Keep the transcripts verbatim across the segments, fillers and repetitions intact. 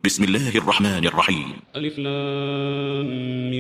بسم الله الرحمن الرحيم. ألف لام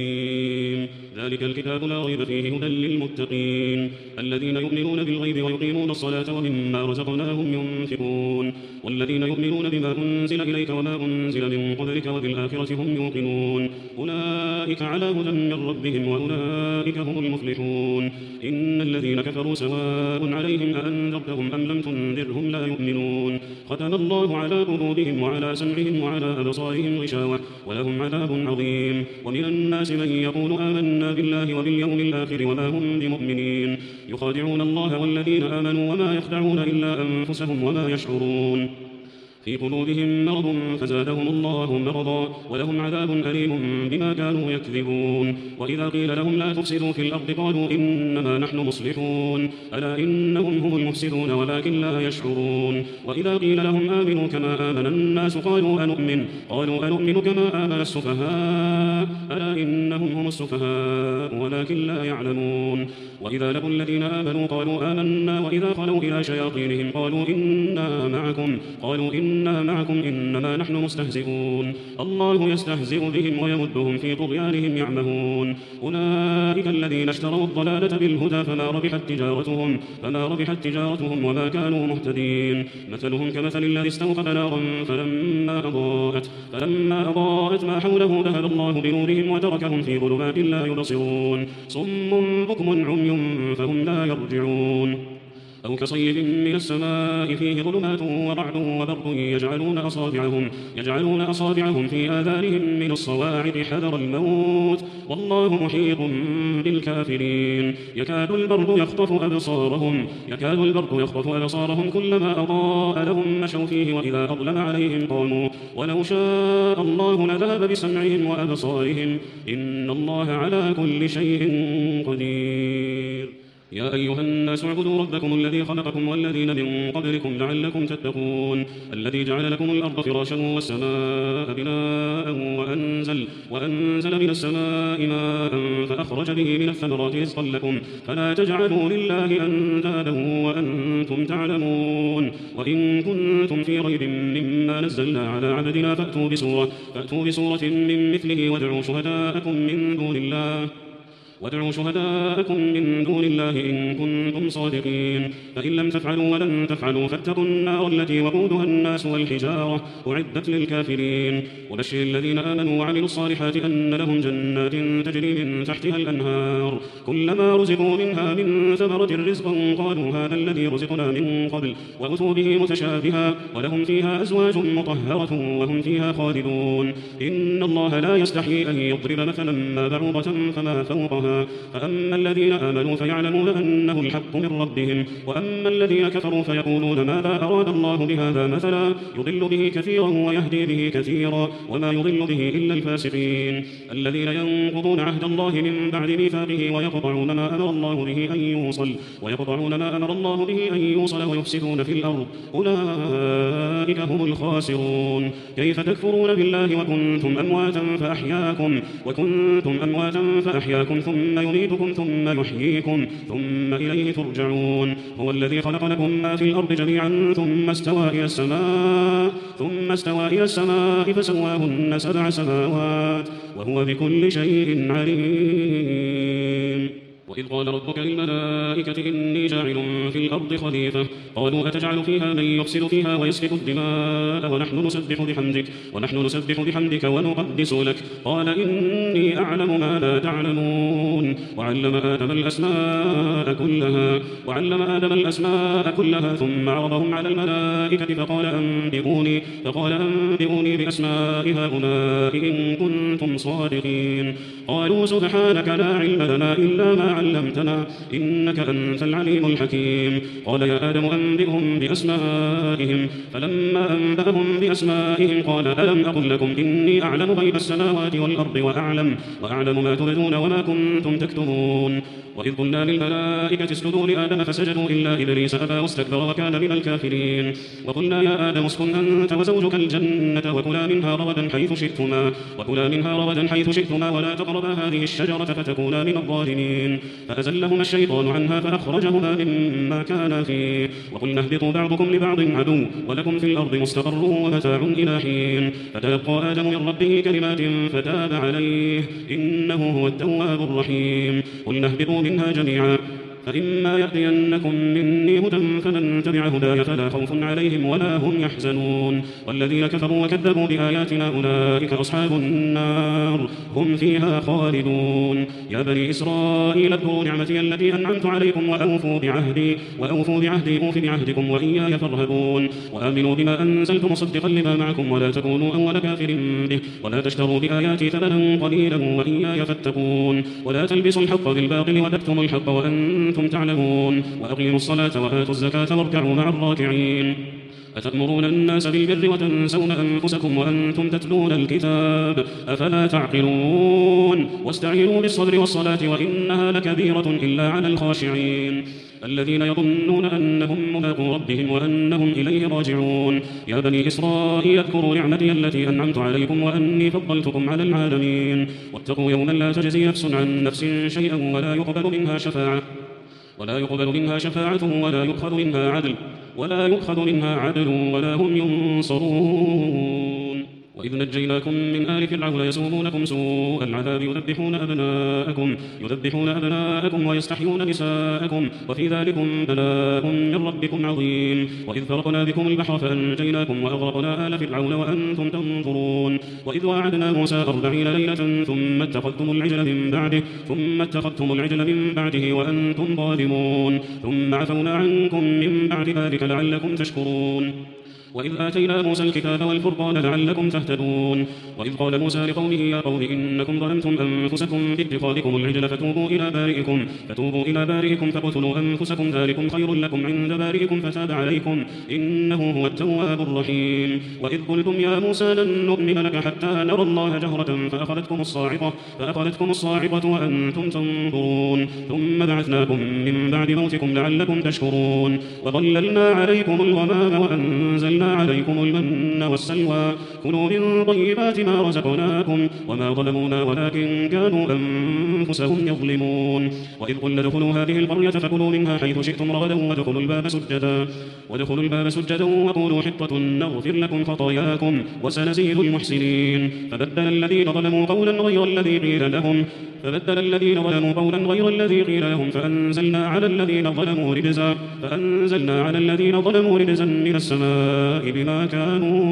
ميم. ذلك الكتاب لا ريب فيه هدى للمتقين الذين يؤمنون بالغيب ويقيمون الصلاة ومما رزقناهم ينفقون والذين يؤمنون بما أنزل إليك وما أنزل من قبلك وبالآخرة هم يوقنون أولئك على هدى من ربهم وأولئك هم المفلحون. إن الذين كفروا سواء عليهم أأنذرتهم أم لم تنذرهم لا يؤمنون ختم الله على قلوبهم وعلى سمعهم وعلى أبصارهم غشاوة ولهم عذاب عظيم. ومن الناس من يقول آمنا بالله وباليوم الآخر وما هم بمؤمنين يخادعون الله والذين آمنوا وما يخدعون إلا أنفسهم وما يشعرون في قلوبهم مرض فزادهم الله مرضا ولهم عذاب أليم بما كانوا يكذبون. وإذا قيل لهم لا تفسدوا في الأرض قالوا إنما نحن مصلحون ألا إنهم هم المفسدون ولكن لا يشعرون. وإذا قيل لهم آمنوا كما آمن الناس قالوا أنؤمن قالوا أنؤمن كما آمن السفهاء ألا إنهم هم السفهاء ولكن لا يعلمون. وإذا لقوا الذين آمنوا قالوا آمنا وإذا خلوا إلى شياطينهم قالوا إنا معكم قالوا إنا معكم إنما نحن مستهزئون الله يستهزئ بهم ويمدهم في طغيانهم يعمهون. أولئك الذين اشتروا الضلالة بالهدى فما ربحت تجارتهم فما ربحت تجارتهم وما كانوا مهتدين. مثلهم كمثل الذي استوقد نارا فلما أضاءت فلما أضاءت ما حوله ذهب الله بنورهم وتركهم في ظلمات لا يبصرون صم بكم عمي فهم لا يرجعون. أو كصيب من السماء فيه ظلمات ورعد وبرق يجعلون أصابعهم, يجعلون أصابعهم في آذانهم من الصواعق حذر الموت والله محيط بالكافرين. يكاد البرق يخطف أبصارهم يكاد البرق يخطف أبصارهم كلما أضاء لهم مشوا فيه وإذا أظلم عليهم قاموا ولو شاء الله لذهب بسمعهم وأبصارهم إن الله على كل شيء قدير. يا أيها الناس اعبدوا ربكم الذي خلقكم والذين من قبلكم لعلكم تتقون الذي جعل لكم الأرض فراشا والسماء بناء وأنزل, وأنزل من السماء ماء فأخرج به من الثمرات رزقا لكم فلا تجعلوا لله أندادا وأنتم تعلمون. وإن كنتم في ريب مما نزلنا على عبدنا فأتوا بسورة, فأتوا بسورة من مثله وادعوا شهداءكم من دون الله وادعوا شهداءكم من دون الله إن كنتم صادقين فإن لم تفعلوا ولن تفعلوا فاتقوا النار التي وقودها الناس والحجارة أعدت للكافرين. وبشر الذين آمنوا وعملوا الصالحات أن لهم جنات تجري من تحتها الأنهار كلما رزقوا منها من ثمرة رزقا قالوا هذا الذي رزقنا من قبل وأتوا به متشابها ولهم فيها أزواج مطهرة وهم فيها خالدون. إن الله لا يستحيي أن يضرب مثلا ما بعوضة فما فوقها فأما الذين آمنوا فيعلمون أنه الحق من ربهم وأما الذين كفروا فيقولون ماذا أراد الله بهذا مثلا يضل به كثيرا ويهدي به كثيرا وما يضل به إلا الفاسقين الذين ينقضون عهد الله من بعد ميثاقه ويقطعون ما أمر الله به أن يوصل ويقطعون ما أمر الله به أن يوصل ويفسدون في الأرض أولئك هم الخاسرون. كيف تكفرون بالله وكنتم أمواتا فأحياكم وكنتم أمواتا فأحياكم ثم ثم يميتكم ثم يحييكم ثم إليه ترجعون. هو الذي خلق لكم ما في الأرض جميعا ثم استوى إلى السماء ثم استوى إلى السماء فسواهن سبع سماوات وهو بكل شيء عليم. وإذ قال ربك للملائكة إني جاعل في الأرض خليفة قالوا أتجعل فيها من يفسد فيها ويسفك الدماء ونحن نسبح بحمدك ونحن نسبح بحمدك ونقدس لك قال إني أعلم ما لا تعلمون. وعلم آدم الأسماء كلها وعلم آدم الأسماء كلها ثم عرضهم على الملائكة فقال أنبئوني فقال أنبئوني بأسماء هؤلاء إن كنتم صادقين. قالوا سبحانك لا علم لنا إلا ما علمتنا إنك أنت العليم الحكيم. قال يا آدم أنبئهم بأسمائهم فلما أنبأهم بأسمائهم قال ألم أقل لكم إني أعلم غيب السماوات والأرض وأعلم, وأعلم ما تبدون وما كنتم تكتمون. وإذ قلنا للملائكة اسجدوا لآدم فسجدوا إلا إبليس أبى واستكبر وكان من الكافرين. وقلنا يا آدم اسكن أنت وزوجك الجنة وكلا منها رغدا حيث شئتما وكلا منها رغدا حيث شئتما ولا تقربا هذه الشجرة فتكونا من الظالمين. فأزلهما الشيطان عنها فأخرجهما مما كانا فيه وقلنا اهبطوا بعضكم لبعض عدو ولكم في الأرض مستقر ومتاع إلى حين فتلقى آدم من ربه كلمات فتاب عليه إنه هو التواب الرحيم قلنا اهبطوا منها جميعا فإما يأتينكم مني هدى فمن تبع هداي فلا خوف عليهم ولا هم يحزنون والذين كفروا وكذبوا بآياتنا أولئك أصحاب النار هم فيها خالدون يا بني إسرائيل اذكروا نعمتي التي أنعمت عليكم وأوفوا بعهدي وأوفوا بعهدي أوف بعهدكم وإياي فارهبون وآمنوا بما أنزلت مصدقا لما معكم ولا تكونوا أول كافر به ولا تشتروا بآياتي ثمنا قليلا وإياي فاتقون ولا تلبسوا الحق بالباطل وتكتموا الحق وأنتم تعلمون وأقيموا الصلاة وآتوا الزكاة واركعوا مع الراكعين أتأمرون الناس بالبر وتنسون أنفسكم وأنتم تتلون الكتاب أفلا تعقلون واستعينوا بالصبر والصلاة وإنها لكبيرة إلا على الخاشعين الذين يظنون أنهم ملاقو ربهم وأنهم إليه راجعون يا بني إسرائيل اذكروا نعمتي التي أنعمت عليكم وأني فضلتكم على العالمين واتقوا يوما لا تجزي نفس عن نفس شيئا ولا يقبل منها شفاعة ولا يقبل منها شفاعة ولا يؤخذ منها عدل ولا يؤخذ منها عدل ولا هم ينصرون وإذ نجيناكم من آل فرعون يسومونكم سوء العذاب يذبحون أبناءكم يذبحون أبناءكم ويستحيون نساءكم وفي ذلكم بلاء من ربكم عظيم وإذ فرقنا بكم البحر فأنجيناكم وأغرقنا آل فرعون وأنتم تنظرون وإذ وعدنا موسى أربعين ليلة ثم اتخذتم العجل من بعده ثم اتخذتم العجل من بعده وأنتم ظالمون ثم عفونا عنكم من بعد ذلك لعلكم تشكرون وإذ آتينا موسى الكتاب والفرقان لعلكم تهتدون وإذ قال موسى لقومه يا قوم إنكم ظلمتم أنفسكم باتخاذكم العجل فتوبوا إلى بارئكم فتوبوا إلى بارئكم فاقتلوا أنفسكم ذلكم خير لكم عند بارئكم فتاب عليكم إنه هو التواب الرحيم وإذ قلتم يا موسى لن نؤمن لك حتى نرى الله جهرة فأخذتكم الصاعقة فأخذتكم الصاعقة وأنتم تنظرون ثم بعثناكم من بعد موتكم لعلكم تشكرون وظللنا عليكم الغمام وأنزلنا عليكم المن والسلوى كلوا من طيبات ما رزقناكم وما ظلمونا ولكن كانوا أنفسهم يظلمون وإذ قلنا ادخلوا هذه القرية فكلوا منها حيث شئتم رغدا وادخلوا الباب سجدا وادخلوا الباب سجدا وقولوا حطة نغفر لكم خطاياكم وسنزيد المحسنين فبدل الذين ظلموا قولا غير الذي قيل لهم فبدل الذين ظلموا قولا غير الذي قيل لهم فأنزلنا على الذين ظلموا رجزا فأنزلنا على الذين ظلموا رجزا من السماء بما كانوا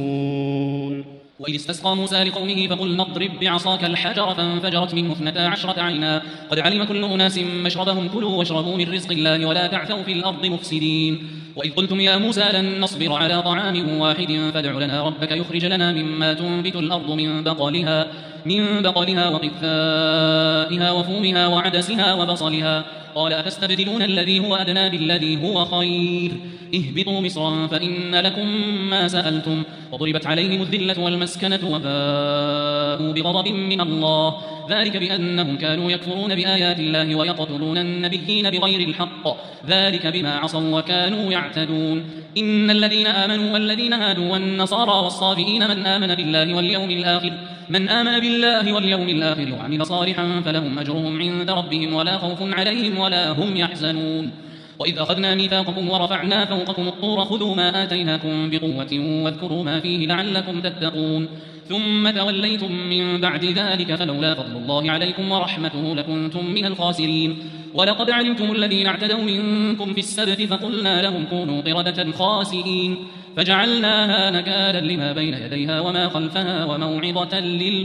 يفسقون وإذ استسقى موسى لقومه فقلنا اضرب بعصاك الحجر فانفجرت منه اثنتا عشرة عينا قد علم كل أناس مشربهم كلوا واشربوا من رزق الله ولا تعثوا في الأرض مفسدين وإذ قلتم يا موسى لن نصبر على طعام واحد فادع لنا ربك يخرج لنا مما تنبت الأرض من بقلها من بقلها وقثائها وفومها وعدسها وبصلها قال أتستبدلون الذي هو أدنى بالذي هو خير اهبطوا مصرا فإن لكم ما سألتم وضربت عليهم الذلة والمسكنة وباءوا بغضب من الله ذلك بأنهم كانوا يكفرون بآيات الله ويقتلون النبيين بغير الحق ذلك بما عصوا وكانوا يعتدون إن الذين آمنوا والذين هادوا والنصارى والصابئين من آمن بالله واليوم الآخر من آمن بالله واليوم الآخر وعمل صالحا فلهم أجرهم عند ربهم ولا خوف عليهم ولا هم يحزنون وإذ أخذنا ميثاقكم ورفعنا فوقكم الطور خذوا ما آتيناكم بقوة واذكروا ما فيه لعلكم تتقون ثم توليتم من بعد ذلك فلولا فضل الله عليكم ورحمته لكنتم من الخاسرين ولقد علمتم الذين اعتدوا منكم في السبت فقلنا لهم كونوا قردة خاسئين فجعلناها نكالا لما بين يديها وما خلفها وموعظة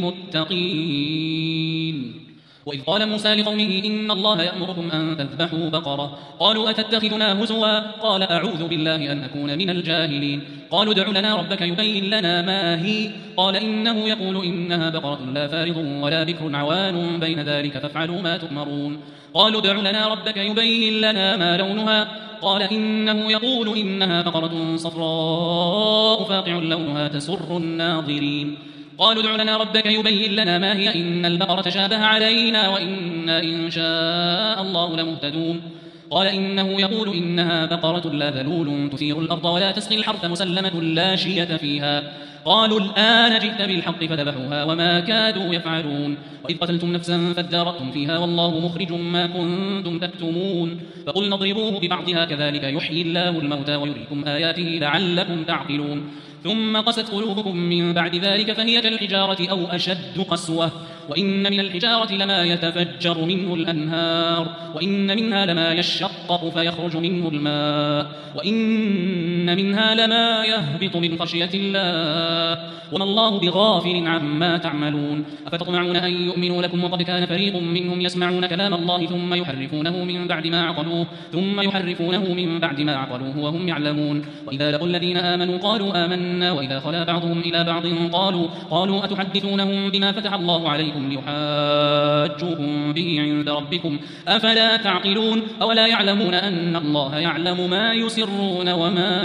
للمتقين وإذ قال موسى لقومه إن الله يأمركم أن تذبحوا بقرة قالوا أتتخذنا هزوا قال أعوذ بالله أن أكون من الجاهلين قالوا ادع لنا ربك يبين لنا ما هي قال إنه يقول إنها بقرة لا فارض ولا بكر عوان بين ذلك فافعلوا ما تؤمرون قالوا ادع لنا ربك يبين لنا ما لونها قال إنه يقول إنها بقرة صفراء فاقع لونها تسر الناظرين قالوا ادع لنا ربك يبين لنا ما هي إن البقرة شابه علينا وإنا إن شاء الله لمهتدون قال إنه يقول إنها بقرة لا ذلول تثير الأرض ولا تسقي الحرث مسلمة لا شية فيها قالوا الآن جئت بالحق فذبحوها وما كادوا يفعلون وإذ قتلتم نفسا فادارأتم فيها والله مخرج ما كنتم تكتمون فقلنا اضربوه ببعضها كذلك يحيي الله الموتى ويريكم آياته لعلكم تعقلون ثم قست قلوبكم من بعد ذلك فهي كالحجارة أو أشد قسوة وإن من الحجارة لما يتفجر منه الأنهار وإن منها لما يشقق فيخرج منه الماء وإن منها لما يهبط من خشية الله وما الله بغافل عما تعملون أفتطمعون أن يؤمنوا لكم وقد كان فريق منهم يسمعون كلام الله ثم يحرفونه من بعد ما عقلوه ثم يحرفونه من بعد ما عقلوه وهم يعلمون وإذا لقوا الذين آمنوا قالوا آمنا وإذا خلا بعضهم إلى بعض قالوا قالوا أتحدثونهم بما فتح الله عليكم ليحاجوكم به عند ربكم أفلا تعقلون أولا يعلمون أن الله يعلم ما يسرون وما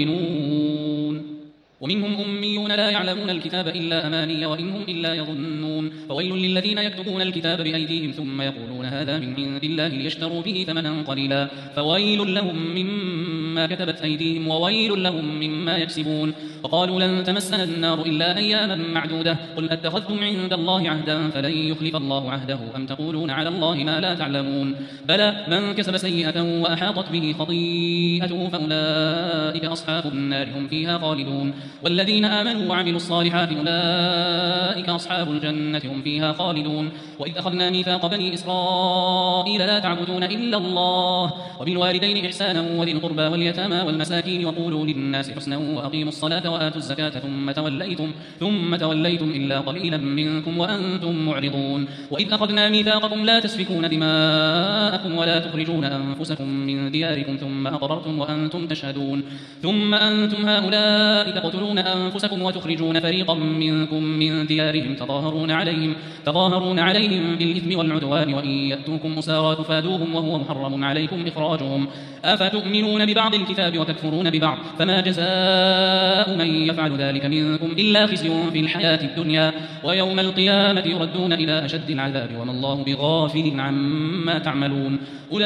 يعلنون ومنهم أميون لا يعلمون الكتاب إلا أماني وإن هم إلا يظنون فويل للذين يكتبون الكتاب بأيديهم ثم يقولون هذا من عند الله ليشتروا به ثمنا قليلا فويل لهم مما كتبت أيديهم وويل لهم مما يكسبون وقالوا لن تمسنا النار إلا أياما معدودة قل أتخذتم عند الله عهدا فلن يخلف الله عهده أم تقولون على الله ما لا تعلمون بلى من كسب سيئة وأحاطت به خطيئته فأولئك أصحاب النار هم فيها خالدون والذين آمنوا وعملوا الصالحات أولئك أصحاب الجنة هم فيها خالدون وإذ أخذنا ميثاق بني إسرائيل لا تعبدون إلا الله وبالوالدين إحسانا وذي القربى واليتامى والمساكين وقولوا للناس حسنا وأقيموا الصلاة وآتوا الزكاة ثم توليتم ثم توليتم إلا قليلا منكم وأنتم معرضون وإذ أخذنا ميثاقكم لا تسفكون دماءكم ولا تخرجون أنفسكم من دياركم ثم أقررتم وأنتم تشهدون ثم أنتم هؤلاء تقتلون أنفسكم وتخرجون فريقا منكم من ديارهم تظاهرون عليهم تظاهرون عليهم بالإثم والعدوان وإن يأتوكم أسارى تفادوهم وهو محرم عليكم إخراجهم أفتؤمنون ببعض الكتاب وتكفرون ببعض فما جزاء من يفعل ذلك منكم إلا خزي في الحياة الدنيا ويوم القيامة يردون إلى أشد العذاب وما الله بغافل عما تعملون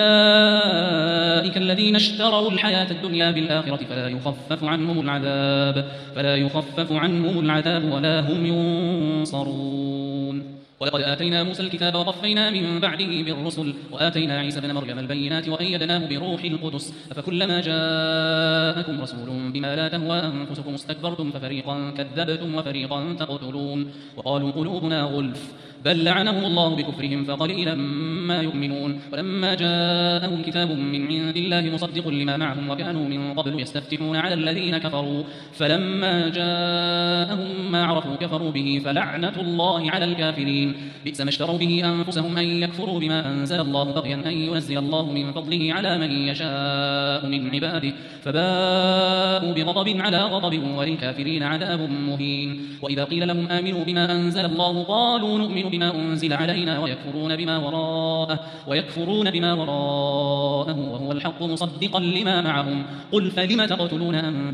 أولئك الذين اشتروا الحياة الدنيا بالآخرة فلا يخفف عنهم العذاب فلا يخفف عنهم العذاب ولا هم ينصرون ولقد آتينا موسى الكتاب وقفينا من بعده بالرسل وآتينا عيسى ابن مريم البينات وأيدناه بروح القدس أفكلما جاءكم رسول بما لا تهوى أنفسكم استكبرتم ففريقا كذبتم وفريقا تقتلون وقالوا قلوبنا غلف بل لعنهم الله بكفرهم فقليلا ما يؤمنون ولما جاءهم كتاب من عند الله مصدق لما معهم وكانوا من قبل يستفتحون على الذين كفروا فلما جاءهم ما عرفوا كفروا به فلعنة الله على الكافرين بئس ما اشتروا به أنفسهم أن يكفروا بما أنزل الله بغيا أن ينزل الله من فضله على من يشاء من عباده فباءوا بغضب على غضب وللكافرين عذاب مهين وإذا قيل لهم آمنوا بما أنزل الله قالوا نؤمن بما أنزل علينا ويكفرون بما وراءه ويكفرون بما وراءه وهو الحق مصدقا لما معهم قل فلم تقتلون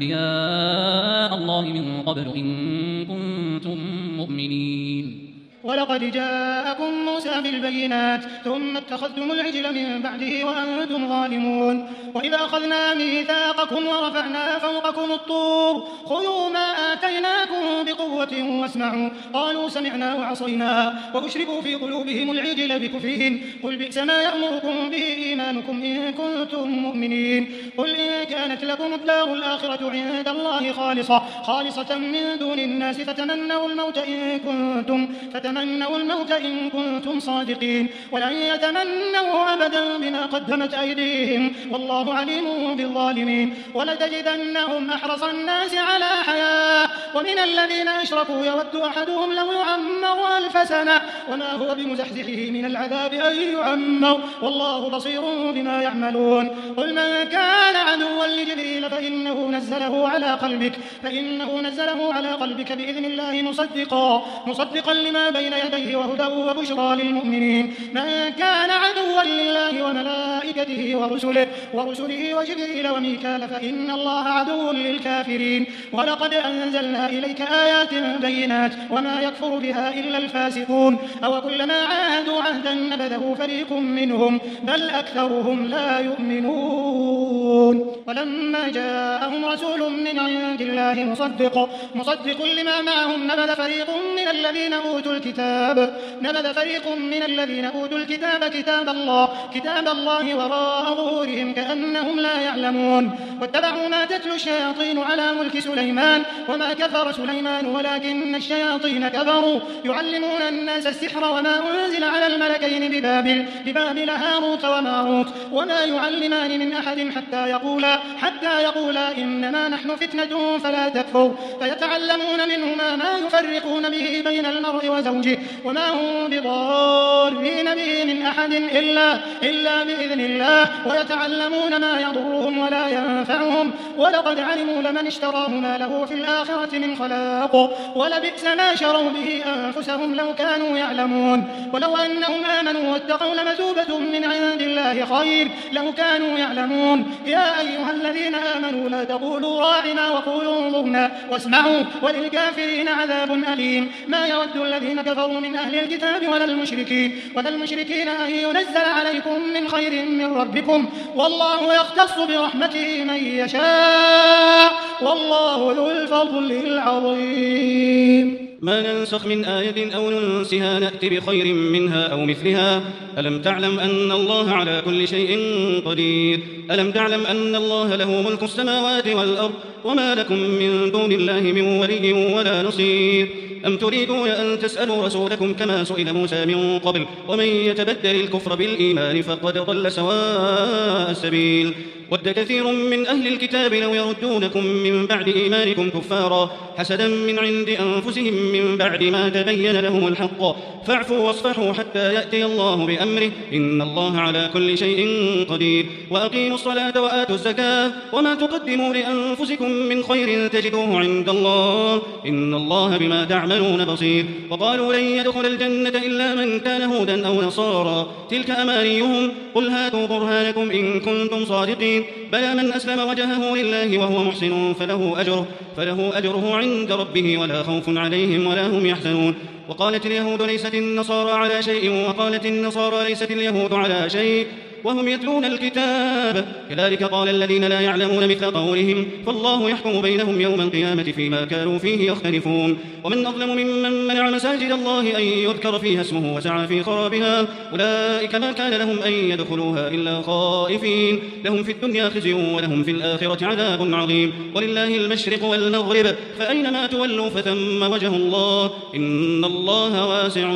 أنبياء الله من قبل إن كنتم مؤمنين ولقد جاءكم موسى بالبينات ثم اتخذتم العجل من بعده وأنتم ظالمون وإذا أخذنا ميثاقكم ورفعنا فوقكم الطور خذوا ما آتيناكم بقوة واسمعوا قالوا سمعنا وعصينا وأشربوا في قلوبهم العجل بكفرهم قل بئس ما يأمركم به إيمانكم إن كنتم مؤمنين قل إن كانت لكم الدار الآخرة عند الله خالصة خالصة من دون الناس فتمنوا الموت إن كنتم فتمنوا الموت إن كنتم صادقين ولن يتمنوا أبدا بما قدمت أيديهم والله عليم بالظالمين ولتجدنهم أحرص الناس على حياة ومن الذين أشركوا يود أحدهم لو يعمر ألف سنة وما هو بمزحزحه من العذاب أن يعمر والله بصير بما يعملون قل من كان عدوا لجبريل فإنه نزله على قلبك فإنه نزله على قلبك بإذن الله مصدقا مصدقا لما بين يديه وهدى وبشرى للمؤمنين من كان عدوا لله وملائكته ورسله ورسله وجبريل وميكال فإن الله عدو للكافرين ولقد أنزلنا إليك آيات بينات بالبينات وما يكفر بها إلا الفاسقون أو كلما عاهدوا عهدا نبذه فريق منهم بل أكثرهم لا يؤمنون ولما جاءهم رسول من عند الله مصدق مصدق لما معهم نبذ فريق من الذين أوتوا الكتاب نبذ فريق من الذين أوتوا الكتاب كتاب الله كتاب الله وراء ظهورهم كأنهم لا يعلمون واتبعوا ما تتلو الشياطين على ملك سليمان وما كفر سليمان ولكن الشياطين كفروا يعلمون الناس السحر وما أنزل على الملكين ببابل ببابل هاروت وماروت وما يعلمان من أحد حتى يقولا حتى يقولا إنما نحن فتنة فلا تكفر فيتعلمون منهما ما يفرقون به بين المرء وزوجه وما هم بضارين به من أحد إلا, إلا بإذن الله ويتعلمون ما يضرهم ولا ينفعهم ولقد علموا لمن اشتراه ما له في الآخرة من خلاق ولبئس ما شروا به أنفسهم لو كانوا يعلمون ولو أنهم آمنوا واتقوا لمثوبة من عند الله خير لو كانوا يعلمون يا أيها الذين آمنوا لا تقولوا راعنا وقولوا انظرنا واسمعوا وللكافرين عذاب أليم ما يود الذين كفروا من أهل الكتاب ولا المشركين ولا المشركين أن ينزل عليكم من خير من ربكم والله يختص برحمته من يشاء والله ذو الفضل العظيم ما ننسخ من آية أو ننسها نأت بخير منها أو مثلها ألم تعلم أن الله على كل شيء قدير ألم تعلم أن الله له ملك السماوات والأرض وما لكم من دون الله من ولي ولا نصير أم تريدون أن تسألوا رسولكم كما سئل موسى من قبل ومن يتبدل الكفر بالإيمان فقد ضل سواء السبيل ود كثير من أهل الكتاب لو يردونكم من بعد إيمانكم كفارا حسدا من عند أنفسهم من بعد ما تبين لهم الحق فاعفوا واصفحوا حتى يأتي الله بأمره إن الله على كل شيء قدير وأقيموا الصلاة وآتوا الزكاة وما تقدموا لأنفسكم من خير تجدوه عند الله إن الله بما تعملون بصير وقالوا لن يدخل الجنة إلا من كان هودا أو نصارى تلك أمانيهم قل هاتوا برهانكم إن كنتم صادقين بلى من أسلم وجهه لله وهو محسن فله أجره, فله أجره عند ربه ولا خوف عليهم ولا هم يحزنون وقالت اليهود ليست النصارى على شيء وقالت النصارى ليست اليهود على شيء وهم يتلون الكتاب كذلك قال الذين لا يعلمون مثل قولهم فالله يحكم بينهم يوم القيامة فيما كانوا فيه يختلفون ومن أظلم ممن منع مساجد الله أن يذكر فيها اسمه وسعى في خرابها أولئك ما كان لهم أن يدخلوها إلا خائفين لهم في الدنيا خزي ولهم في الآخرة عذاب عظيم ولله المشرق والمغرب فأينما تولوا فثم وجه الله إن الله واسع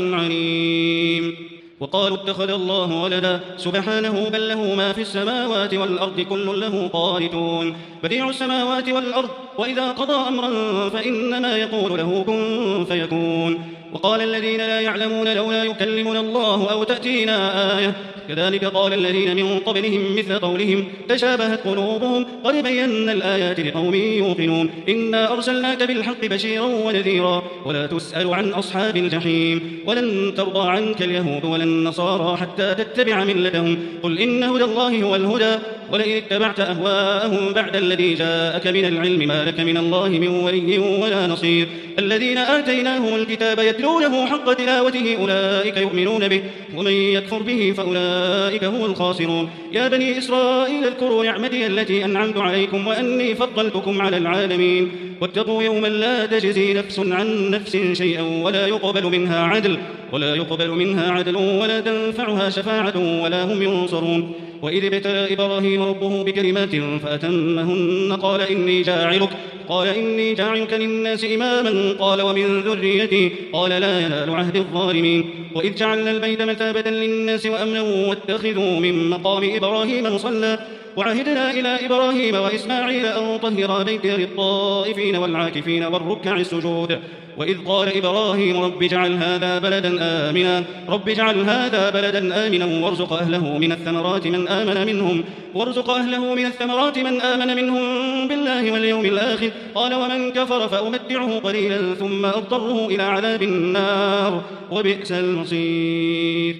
عليم وقالوا اتخذ الله ولدا سبحانه بل له ما في السماوات والأرض كل له قانتون بديع السماوات والأرض وإذا قضى أمرا فإنما يقول له كن فيكون وقال الذين لا يعلمون لولا يكلمنا الله أو تأتينا آية كذلك قال الذين من قبلهم مثل قولهم تشابهت قلوبهم قد بينا الآيات لقوم يوقنون إنا أرسلناك بالحق بشيرا ونذيرا ولا تسأل عن أصحاب الجحيم ولن ترضى عنك اليهود ولا النصارى حتى تتبع ملتهم قل إن هدى الله هو الهدى ولئن اتبعت أهواءهم بعد الذي جاءك من العلم ما لك من الله من ولي ولا نصير الذين آتيناهم الكتاب يتلونه حق تلاوته أولئك يؤمنون به ومن يكفر به فأولئك هم الخاسرون يا بني إسرائيل اذكروا نعمتي التي أنعمت عليكم وأني فضلتكم على العالمين واتقوا يوما لا تجزي نفس عن نفس شيئا ولا يقبل منها عدل ولا يقبل منها عدل ولا تنفعها شفاعة ولا هم ينصرون وإذ ابتلى إبراهيم ربه بكلمات فأتمهن قال إني جاعلك قال إني جاعلك للناس إماما قال ومن ذريتي قال لا ينال عهد الظالمين وإذ جعلنا البيت مثابة للناس وأمنا واتخذوا من مقام إبراهيم مصلى وعهدنا إلى إبراهيم وإسماعيل أن طهرا بيتي للطائفين والعاكفين والركع السجود وإذ قال إبراهيم رب اجعل هذا بلدا آمنا رب اجعل هذا بلدا آمنا وارزق أهله من الثمرات من آمن منهم وارزق أهله من الثمرات من آمن منهم بالله واليوم الآخر قال ومن كفر فأمتعه قليلا ثم أضطره إلى عذاب النار وبئس المصير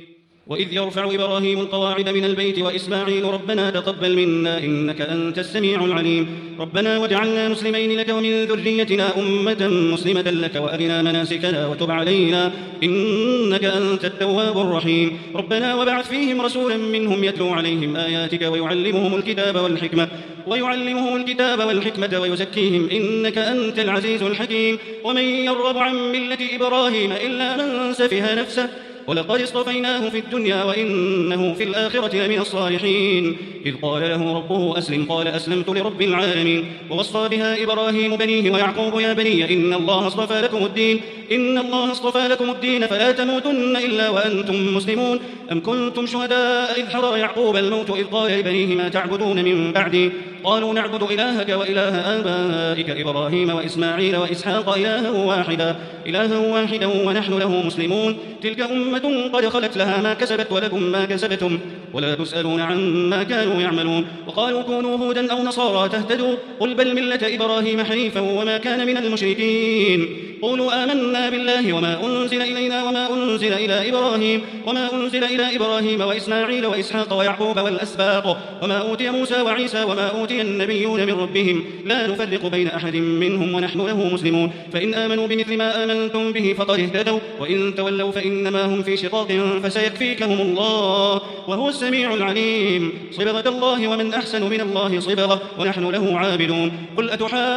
وإذ يرفع إبراهيم القواعد من البيت وإسماعيل ربنا تقبل منا إنك أنت السميع العليم ربنا واجعلنا مسلمين لك ومن ذريتنا أمة مسلمة لك وأرنا مناسكنا وتب علينا إنك أنت التواب الرحيم ربنا وابعث فيهم رسولا منهم يتلو عليهم آياتك ويعلمهم الكتاب والحكمة ويعلمهم الكتاب والحكمة ويزكيهم إنك أنت العزيز الحكيم ومن يرغب عن ملة إبراهيم إلا من سفه نفسه ولقد اصطفيناه في الدنيا وإنه في الآخرة لمن الصالحين إذ قال له ربه أسلم قال أسلمت لرب العالمين ووصى بها إبراهيم بنيه ويعقوب يا بني إن الله اصطفى لكم الدين إن الله اصطفى لكم الدين فلا تموتن إلا وأنتم مسلمون أم كنتم شهداء إذ حضر يعقوب الموت إذ قال لبنيه ما تعبدون من بعدي قالوا نعبد إلهك وإله آبائك إبراهيم وإسماعيل وإسحاق إلها واحدا إلها واحدا ونحن له مسلمون تلك أمة قد خلت لها ما كسبت ولكم ما كسبتم ولا تسألون عما كانوا يعملون وقالوا كونوا هودا أو نصارى تهتدوا قل بل ملة إبراهيم حنيفا وما كان من المشركين قولوا آمنا بالله وما أنزل إلينا وما أنزل إلى إبراهيم وما أنزل إلى إبراهيم وإسماعيل وإسحاق ويعقوب والأسباط وما أوتي موسى وعيسى وما أوتي النبيون من ربهم لا نفرق بين أحد منهم ونحن له مسلمون فإن آمنوا بمثل ما آمنتم به فقد اهتدوا وإن تولوا فإنما هم في شقاق فسيكفيكهم الله وهو السميع العليم صبغة الله ومن أحسن من الله صبغة ونحن له عابدون قل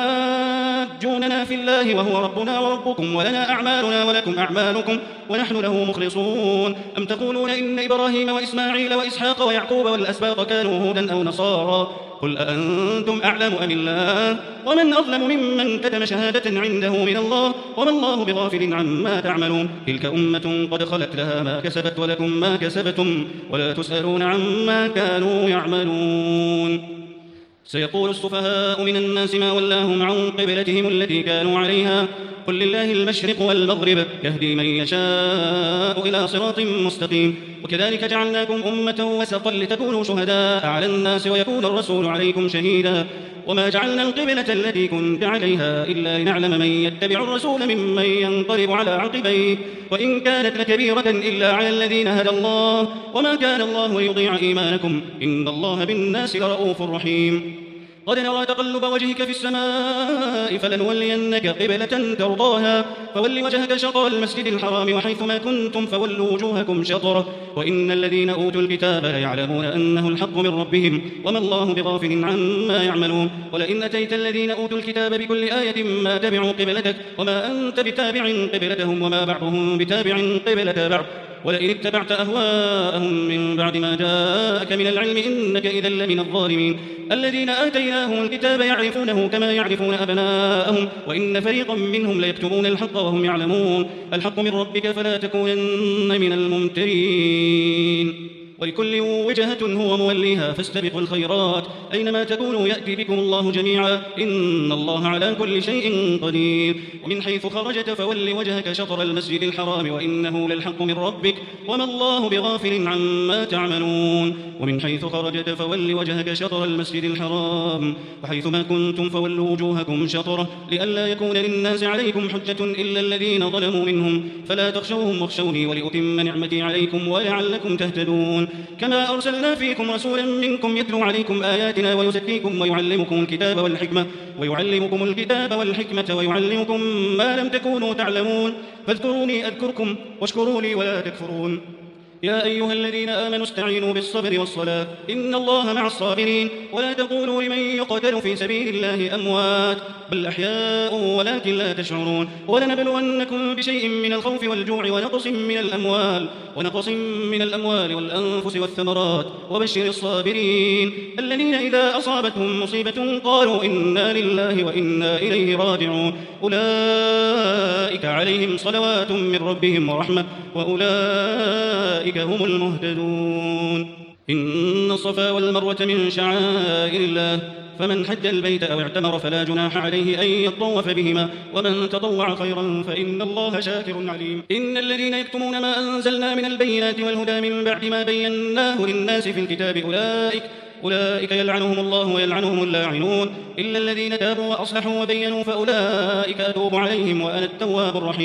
أتحاجوننا في الله وهو ربنا وربكم ولنا أعمالنا ولكم أعمالكم ونحن له مخلصون أم تقولون إن إبراهيم وإسماعيل وإسحاق ويعقوب والأسباط كانوا هودا أو نصارى قل أأنتم أعلم أم الله ومن أظلم ممن كتم شهادة عنده من الله وما الله بغافل عما تعملون تلك أمة قد خلت لها ما كسبت ولكم ما كسبتم ولا تسألون عما كانوا يعملون سيقول السفهاء من الناس ما ولاهم عن قبلتهم التي كانوا عليها قل لله المشرق والمغرب يهدي من يشاء إلى صراط مستقيم وكذلك جعلناكم أمة وسطا لتكونوا شهداء على الناس ويكون الرسول عليكم شهيدا وما جعلنا القبلة التي كنت عليها إلا لنعلم من يتبع الرسول ممن ينقلب على عقبيه وإن كانت لكبيرة إلا على الذين هدى الله وما كان الله ليضيع إيمانكم إن الله بالناس لرؤوف رحيم قد نرى تقلب وجهك في السماء فلنولينك قبلة ترضاها فول وجهك شطر المسجد الحرام وحيث ما كنتم فولوا وجوهكم شطره وإن الذين أوتوا الكتاب ليعلمون أنه الحق من ربهم وما الله بغافل عما يعملون ولئن أتيت الذين أوتوا الكتاب بكل آية ما تبعوا قبلتك وما أنت بتابع قبلتهم وما بعضهم بتابع قبلة بعض ولئن اتبعت أهواءهم من بعد ما جاءك من العلم إنك إذا لمن الظالمين الذين آتيناهم الكتاب يعرفونه كما يعرفون أبناءهم وإن فريقا منهم ليكتمون الحق وهم يعلمون الحق من ربك فلا تكونن من الممترين ولكل وجهة هو موليها فاستبقوا الخيرات أينما تكونوا يأتي بكم الله جميعا إن الله على كل شيء قدير ومن حيث خرجت فول وجهك شطر المسجد الحرام وإنه للحق من ربك وما الله بغافل عما تعملون ومن حيث خرجت فول وجهك شطر المسجد الحرام وحيث ما كنتم فولوا وجوهكم شطره لئلا يكون للناس عليكم حجة إلا الذين ظلموا منهم فلا تخشوهم واخشوني ولأتم نعمتي عليكم ولعلكم تهتدون كما أرسلنا فيكم رسولا منكم يتلو عليكم آياتنا ويزكيكم ويعلمكم الكتاب والحكمة ويعلمكم الكتاب والحكمة ويعلمكم ما لم تكونوا تعلمون فاذكروني أذكركم واشكروا لي ولا تكفرون يا أيها الذين آمنوا استعينوا بالصبر والصلاة إن الله مع الصابرين ولا تقولوا لمن يقتل في سبيل الله أموات بل أحياء ولكن لا تشعرون ولنبلونكم بشيء من الخوف والجوع ونقص من الأموال ونقص من الأموال والأنفس والثمرات وبشر الصابرين الذين إذا أصابتهم مصيبة قالوا إنا لله وإنا إليه راجعون أولئك عليهم صلوات من ربهم ورحمة وأولئك هم المهتدون إن الصفا والمروة من شعائر الله فمن حج البيت أو اعتمر فلا جناح عليه أن يطوف بهما ومن تطوع خيرا فإن الله شاكر عليم إن الذين يكتمون ما أنزلنا من البينات والهدى من بعد ما بيناه للناس في الكتاب أولئك أولئك يلعنهم الله ويلعنهم اللاعنون إلا الذين تابوا وأصلحوا وبينوا فأولئك أتوب عليهم وأنا التواب الرحيم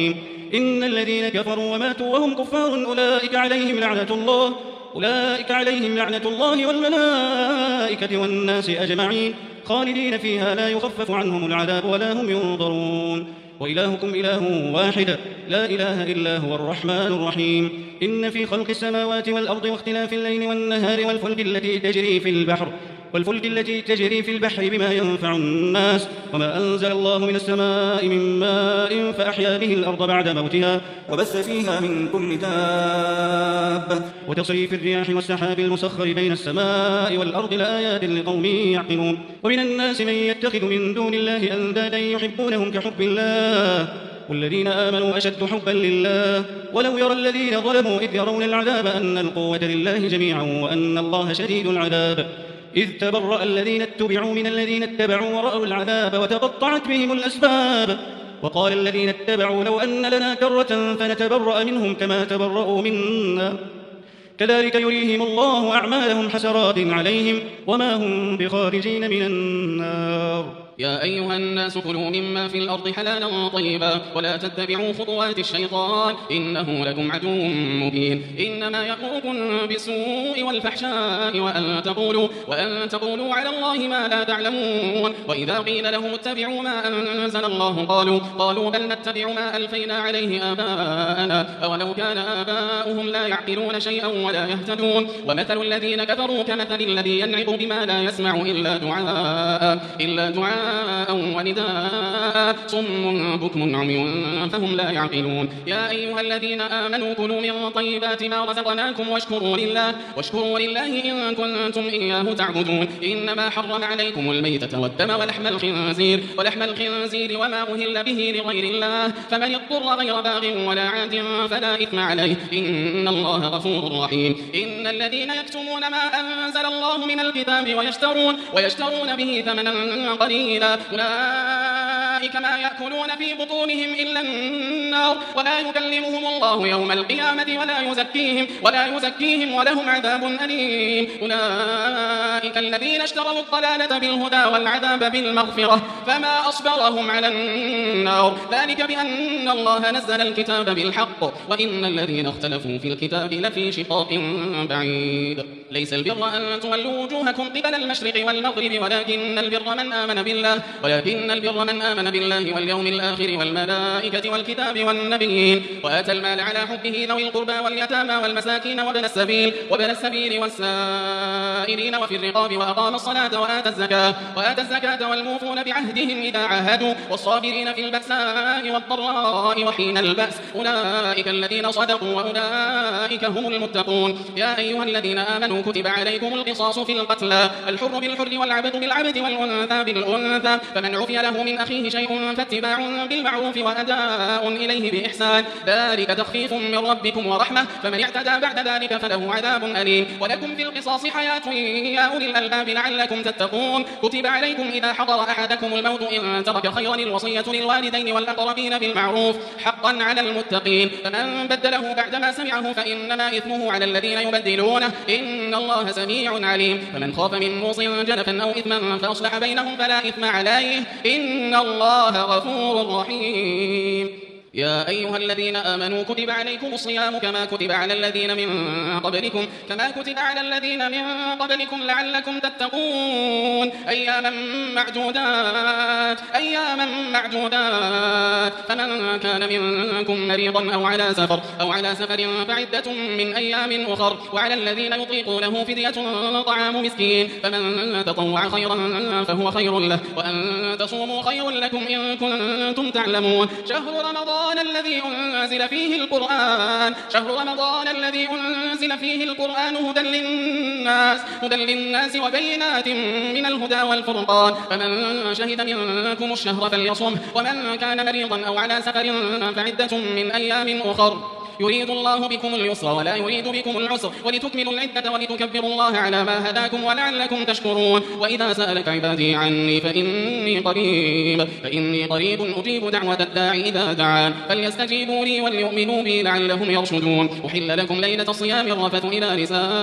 إن الذين كفروا وماتوا وهم كفار أولئك عليهم لعنة الله أولئك عليهم لعنة الله والملائكة والناس أجمعين خالدين فيها لا يخفف عنهم العذاب ولا هم ينظرون وإلهكم إله واحد لا إله إلا هو الرحمن الرحيم إن في خلق السماوات والأرض واختلاف الليل والنهار والفلك التي تجري في البحر والفلك التي تجري في البحر بما ينفع الناس وما أنزل الله من السماء من ماء فأحيا به الأرض بعد موتها وبث فيها من كل دابة وتصريف الرياح والسحاب المسخر بين السماء والأرض لآيات لقوم يعقلون ومن الناس من يتخذ من دون الله أندادا يحبونهم كحب الله والذين آمنوا أشد حبا لله ولو يرى الذين ظلموا إذ يرون العذاب أن القوة لله جميعا وأن الله شديد العذاب إذ تبرأ الذين اتبعوا من الذين اتبعوا ورأوا العذاب وتقطعت بهم الأسباب وقال الذين اتبعوا لو أن لنا كرة فنتبرأ منهم كما تبرأوا منا كذلك يريهم الله أعمالهم حسرات عليهم وما هم بخارجين من النار يا أيها الناس كلوا مما في الأرض حلالا طيبا ولا تتبعوا خطوات الشيطان إنه لكم عدو مبين إنما يأمركم بالسوء والفحشاء وأن تقولوا, وأن تقولوا على الله ما لا تعلمون وإذا قيل لهم اتبعوا ما أنزل الله قالوا, قالوا بل نتبع ما ألفينا عليه آباءنا أولو كان آباؤهم لا يعقلون شيئا ولا يهتدون ومثل الذين كفروا كمثل الذي ينعق بما لا يسمع إلا دعاء إلا دعاء ونداء صم بكم عمي فهم لا يعقلون يا أيها الذين آمنوا كلوا من طيبات ما رزقناكم واشكروا لله, واشكروا لله إن كنتم إياه تعبدون إنما حرم عليكم الميتة والدم ولحم الخنزير, ولحم الخنزير وما أهل به لغير الله فمن اضطر غير باغ ولا عاد فلا إثم عليه إن الله غفور رحيم إن الذين يكتمون ما أنزل الله من الكتاب ويشترون, ويشترون به ثمنا قليلا أولئك ما يأكلون في بطونهم إلا النار ولا يكلمهم الله يوم القيامة ولا يزكيهم, ولا يزكيهم ولهم عذاب أليم أولئك الذين اشتروا الضلالة بالهدى والعذاب بالمغفرة فما أصبرهم على النار ذلك بأن الله نزل الكتاب بالحق وإن الذين اختلفوا في الكتاب لفي شقاق بعيد ليس البر أن تولوا وجوهكم قبل المشرق والمغرب ولكن البر من آمن بالله ولكن البر من آمن بالله واليوم الآخر والملائكة والكتاب والنبيين وآتى المال على حبه ذوي القربى واليتامى والمساكين وابن السبيل وابن السبيل والسائلين وفي الرقاب وأقام الصلاة وآتى الزكاة وآتى الزكاة والموفون بعهدهم إذا عاهدوا والصابرين في البأساء والضراء وحين البأس أولئك الذين صدقوا وأولئك هم المتقون يا أيها الذين آمنوا كتب عليكم القصاص في القتلى الحر بالحر والعبد بالعبد والأنثى بالأنثى فمن عفي له من أخيه شيء فاتباع بالمعروف وأداء إليه بإحسان ذلك تخفيف من ربكم ورحمة فمن اعتدى بعد ذلك فله عذاب أليم ولكم في القصاص حياة يا أولي الألباب لعلكم تتقون كتب عليكم إذا حضر أحدكم الموت إن ترك خيرا الوصية للوالدين والأقربين بالمعروف حقا على المتقين فمن بدله بعدما سمعه فإنما إثمه على الذين يبدلونه إن الله سميع عليم فمن خاف من موص جنفا أو إثما فأصلح بينهم فلا إثم عليه إن الله غفور رحيم يا أيها الذين آمنوا كتب عليكم الصيام كما كتب على الذين من قبلكم كما كتب على الذين من قبلكم لعلكم تتقون أياما معدودات أياما معدودات فمن كان منكم مريضا أو على سفر أو على سفر فعدة من أيام أخر وعلى الذين يطيقونه فدية طعام مسكين فمن تطوع خيرا فهو خير له وأن تصوموا خير لكم إن كنتم تعلمون شهر رمضان الذي أنزل فيه القرآن شهر رمضان الذي أنزل فيه القرآن هدى للناس هدى للناس وبينات من الهدى والفرقان فمن شهد منكم الشهر فليصم ومن كان مريضا أو على سفر فعدة من أيام أخر يريد الله بكم اليسر ولا يريد بكم العسر ولتكملوا العدة ولتكبروا الله على ما هداكم ولعلكم تشكرون وإذا سألك عبادي عني فإني قريب فإني قريب أجيب دعوة الداعي إذا دعان فليستجيبوا لي وليؤمنوا بي لعلهم يرشدون أحل لكم ليلة الصيام الرفث إلى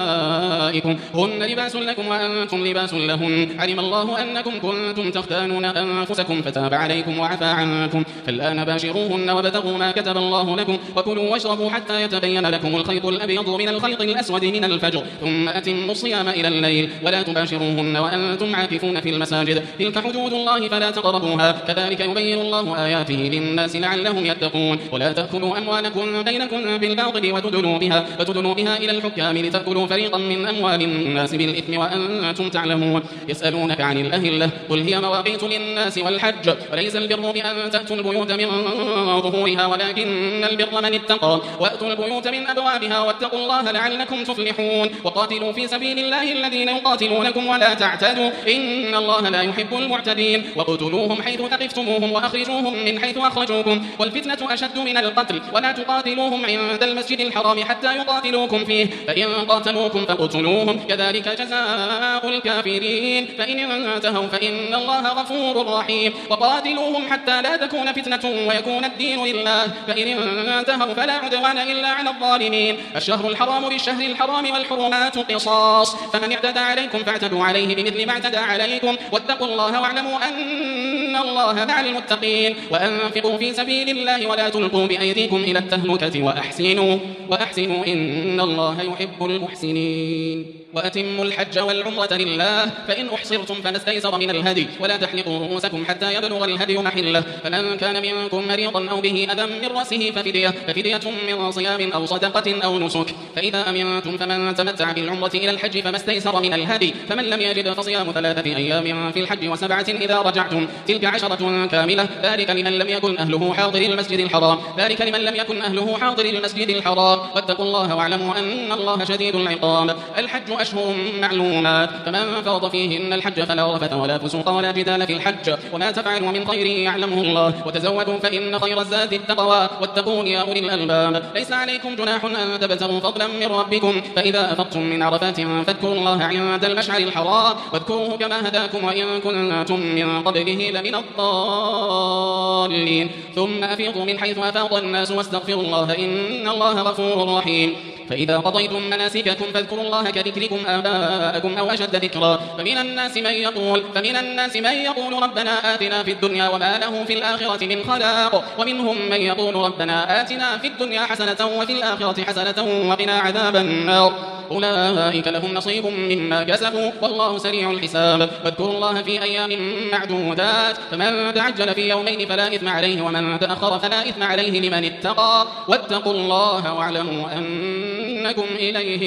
نسائكم هن لباس لكم وأنتم لباس لهن علم الله أنكم كنتم تختانون أنفسكم فتاب عليكم وعفى عنكم فالآن باشروهن وابتغوا ما كتب الله لكم وكلوا واشربوا حتى يتبين لكم الخيط الأبيض من الخيط الأسود من الفجر ثم أتموا الصيام إلى الليل ولا تباشروهن وأنتم عاكفون في المساجد تلك حدود الله فلا تقربوها كذلك يبين الله آياته للناس لعلهم يتقون ولا تأكلوا أموالكم بينكم بالباطل وتدلوا بها, وتدلوا بها إلى الحكام لتأكلوا فريقا من أموال الناس بالإثم وأنتم تعلمون يسألونك عن الأهلة قل هي مواقيت للناس والحج وليس البر بأن تأتوا البيوت من ظهورها ولكن البر من اتقى وأتوا البيوت من أبوابها واتقوا الله لعلكم تفلحون وقاتلوا في سبيل الله الذين يقاتلونكم ولا تعتدوا إن الله لا يحب المعتدين وقتلوهم حيث ثقفتموهم وأخرجوهم من حيث أخرجوكم والفتنة أشد من القتل ولا تقاتلوهم عند المسجد الحرام حتى يقاتلوكم فيه فإن قاتلوكم فاقتلوهم كذلك جزاء الكافرين فإن انتهوا فإن الله غفور رحيم وقاتلوهم حتى لا تكون فتنة ويكون الدين لله فإن انتهوا فلا عدوان إلا على الظالمين الشهر الحرام بالشهر الحرام والحرمات قصاص فمن اعتدى عليكم فاعتدوا عليه بمثل ما اعتدى عليكم واتقوا الله واعلموا أن الله مع المتقين وأنفقوا في سبيل الله ولا تلقوا بأيديكم إلى التهلكة وأحسنوا وأحسنوا إن الله يحب المحسنين وأتموا الحج والعمرة لله فإن أحصرتم فما استيسر من الهدي ولا تحلقوا رؤوسكم حتى يبلغ الهدي محله فمن كان منكم مريضا أو به أذى من رأسه ففدية, ففدية من صيام أو صدقة أو نسك فإذا أمنتم فمن تمتع بالعمرة إلى الحج فما استيسر من الهدي فمن لم يجد فصيام ثلاثة أيام في الحج وسبعة إذا رجعتم تلك عشرة كاملة ذلك لمن لم يكن أهله حاضر المسجد الحرام ذلك لمن لم يكن أهله حاضر المسجد الحرام واتقوا الله واعلموا أن الله شديد العقاب الحج أشهر معلومات فمن فرض فيهن الحج فلا رفث ولا فسوق ولا جدال في الحج وما تفعلوا من خير يعلمه الله وتزودوا فإن خير الزاد التقوى واتقون يا أولي الألباب ليس عليكم جناح أن تبتغوا فضلا من ربكم فإذا أفضتم من عرفات فاذكروا الله عند المشعر الحرام واذكروه كما هداكم وإن كنتم من قبله لمن الضالين ثم أفيضوا من حيث أفاض الناس واستغفروا الله إن الله غفور رحيم فإذا قضيتم مناسككم فاذكروا الله كذكركم آباءكم أو أشد ذكرا فمن الناس من يقول فمن الناس من يقول ربنا آتنا في الدنيا وما له في الآخرة من خلاق ومنهم من يقول ربنا آتنا في الدنيا حسنة وفي الآخرة حسنة وقنا عذاب النار أولئك لهم نصيب مما كسبوا والله سريع الحساب واذكروا الله في أيام معدودات فمن تعجل في يومين فلا إثم عليه ومن تأخر فلا إثم عليه لمن اتقى واتقوا الله واعلموا أنكم إليه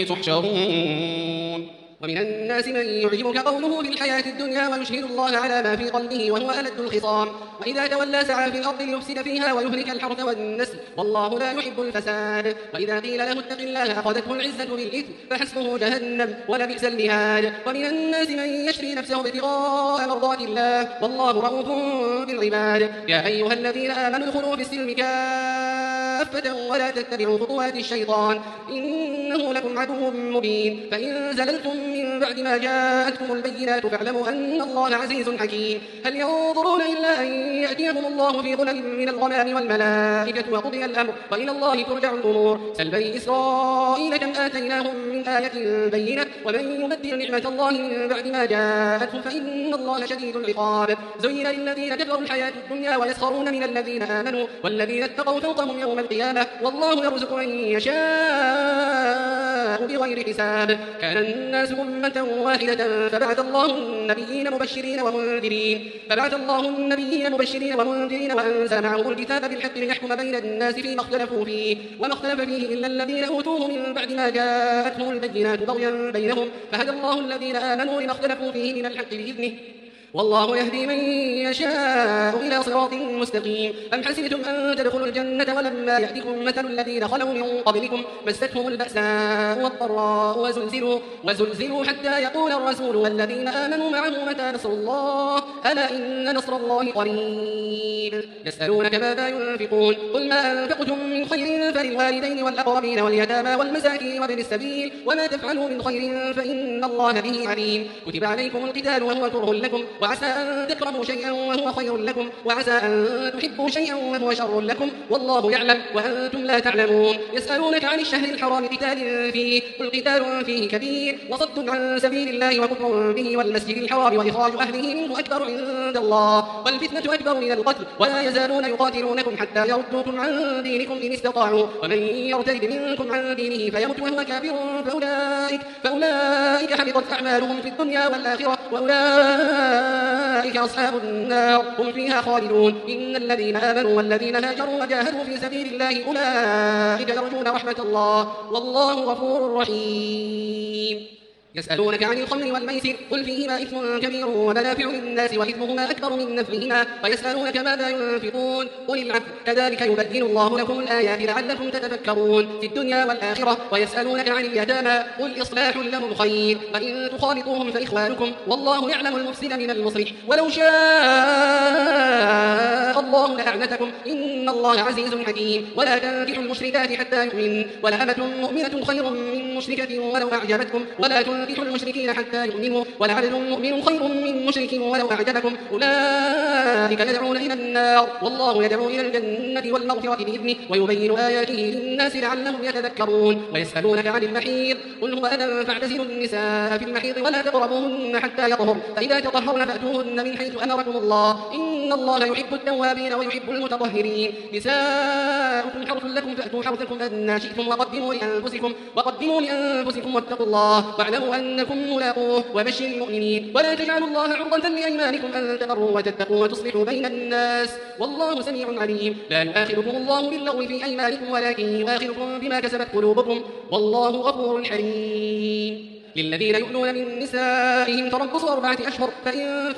تحشرون ومن الناس من يعجبك قوله في الحياة الدنيا ويشهد الله على ما في قلبه وهو ألد الخصام وإذا تولى سعى في الأرض ليفسد فيها ويهلك الحرث والنسل والله لا يحب الفساد وإذا قيل له اتق الله أخذته العزة بالإثم فحسبه جهنم ولبئس المهاد ومن الناس من يشري نفسه ابتغاء مرضات الله والله رؤوف بالعباد يا أيها الذين آمنوا ادخلوا في السلم كافة ولا تتبعوا خطوات الشيطان إنه لكم عدو مبين فإن زللتم من بعد ما جاءتكم البينات فاعلموا أن الله عزيز حكيم هل ينظرون إلا أن يأتيهم الله في ظلل من الغمام والملائكة وقضي الأمر وإلى الله ترجع الأمور سل بني إسرائيل كم آتيناهم من آية بينة ومن يبدل نعمة الله من بعد ما جاءته فإن الله شديد العقاب زين للذين كفروا الحياة الدنيا ويسخرون من الذين آمنوا والذين اتقوا فوقهم يوم القيامة والله يرزق من يشاء بغير حساب كان الناس أمة واحدة فبعث الله النبيين مبشرين ومنذرين فبعث الله النبيين مبشرين ومنذرين وأنزل معهم الكتاب بالحق ليحكم بين الناس فيما اختلفوا فيه وما اختلف فيه إلا الذين أوتوه من بعد ما جاءتهم البينات بغيا بينهم فهدى الله الذين آمنوا لما اختلفوا فيه من الحق بإذنه والله يهدي من يشاء إلى صراط مستقيم. أم حسبتم أن تدخلوا الجنة ولما يأتكم مثل الذين خلوا من قبلكم مستهم البأساء والضراء وزلزلوا, وزلزلوا حتى يقول الرسول والذين آمنوا معه متى نصر الله ألا إن نصر الله قريب. يسألونك ماذا ينفقون قل ما أنفقتم من خير فللوالدين والأقربين واليتامى والمساكين وابن السبيل وما تفعلوا من خير فإن الله به عليم. كتب عليكم القتال وهو كره لكم وعسى أن تكرهوا شيئا وهو خير لكم وعسى أن تحبوا شيئا وهو شر لكم والله يعلم وأنتم لا تعلمون. يسألونك عن الشهر الحرام قتال فيه قل قتال فيه كبير وصد عن سبيل الله وكفر به والمسجد الحرام وإخراج أهله منه أكبر عند الله والفتنة أكبر من القتل ولا يزالون يقاتلونكم حتى يردوكم عن دينكم إن استطاعوا ومن يرتد منكم عن دينه فيمت وهو كافر فأولئك, فأولئك حبطت أعمالهم في الدنيا والآخرة وأولئك أصحاب النار هم فيها خالدون. إن الذين آمنوا والذين هاجروا وجاهدوا في سبيل الله أولئك يرجون رحمة الله والله غفور رحيم. يسألونك عن الخمر والميسر قل فيهما إثم كبير ومنافع للناس وإثمهما أكبر من نفعهما ويسألونك ماذا ينفقون قل العفو كذلك يبين الله لكم الآيات لعلكم تتفكرون في الدنيا والآخرة. ويسألونك عن اليتامى قل إصلاح لهم خير وإن تخالطوهم فإخوانكم والله يعلم المفسد من المصلح ولو شاء الله لأعنتكم إن الله عزيز حكيم. ولا تنكحوا المشركات حتى يؤمنوا ولأمة مؤمنة خير من مشركة ولو أعجبتكم ولا تنكحوا المشركين حتى يؤمنوا ولعبد مؤمن خير من مشرك ولو أعجبكم أولئك يدعون إلى النار والله يدعو إلى الجنة والمغفرة بإذنه ويبين آياته للناس لعلهم يتذكرون. ويسألونك عن المحيض قل هو أذى فاعتزلوا النساء في المحيض ولا تقربوهن حتى يطهرن فإذا تطهرن فأتوهن من حيث أمركم الله إن الله يحب التوابين ويحب المتطهرين. نساؤكم حرث لكم فأتوا حرثكم أن شئتم وقدموا لأنفسكم وقدموا لأنفسكم واتقوا الله واعلموا أنكم ملاقوه وبشر المؤمنين. ولا تجعلوا الله عرضة لأيمانكم أن تبروا وتتقوا وتصلحوا بين الناس والله سميع عليم. لا يؤاخذكم الله باللغو في أيمانكم ولكن يؤاخذكم بما كسبت قلوبكم والله غفور حليم. للذين يؤلون من نسائهم تربص أربعة أشهر فإن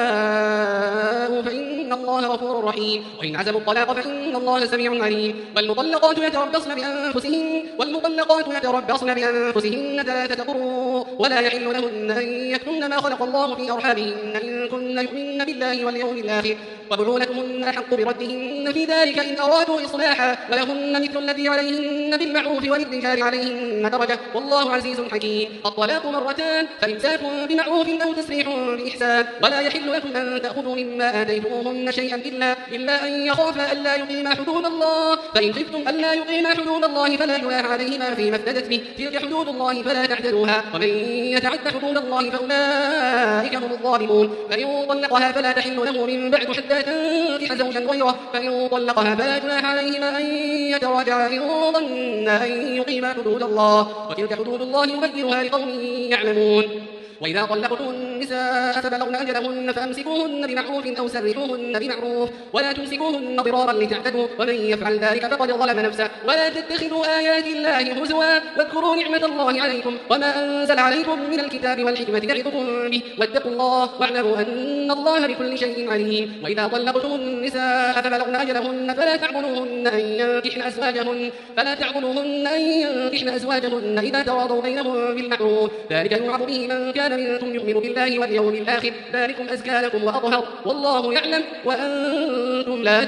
فاءوا فإن الله غفور رحيم وإن عزموا الطلاق فإن الله سميع عليم. والمطلقات يتربصن بأنفسهن والمطلقات يتربصن بأنفسهن ثلاثة قروء ولا يحل لهن أن يكتمن ما خلق الله في أرحامهن إن كن يؤمن بالله واليوم الآخر وبعولتهن أحق بردهن في ذلك إن أرادوا إصلاحا ولهن مثل الذي عليهن بالمعروف وللرجال عليهن درجة والله عزيز حكيم. الطلاق مرتان فإمساك بمعروف أو تسريح بإحسان ولا يحل لكم أن تأخذوا مما آتيتموهن شيئا إلا, إلا أن يخافا ألا يقيما حدود الله فإن خفتم ألا يقيما حدود الله فلا جناح عليهما فيما افتدت به تلك حدود الله فلا تعتدوها ومن يتعد حدود الله فأولئك هم الظالمون. فإن طلقها فلا تحل له من بعد حتى تنكح زوجا غيره فإن طلقها فلا جناح عليهما أن يتراجعا إن ظنا أن يقيما حدود الله وتلك حدود الله يبينها لقوم يعلمون. وإذا طلقتم النساء فبلغن أجلهن فأمسكوهن بمعروف أو سرحوهن بمعروف ولا تمسكوهن ضرارا لتعتدوا ومن يفعل ذلك فقد ظلم نفسه. ولا تتخذوا آيات الله هزوا واذكروا نعمة الله عليكم وما أنزل عليكم من الكتاب والحكمة يعظكم به واتقوا الله واعلموا أن الله بكل شيء عليم. وإذا طلقتم النساء فبلغن أجلهن فلا تعضلوهن أن ينكحن أزواجهن فلا تعضلوهن أن ينكحن أزواجهن إذا تراضوا بينهم بالمعروف ذلك يوعظ به من كان منكم يؤمن بالله واليوم الآخر ذلكم أزكى لكم وأطهر والله يعلم وأنتم لا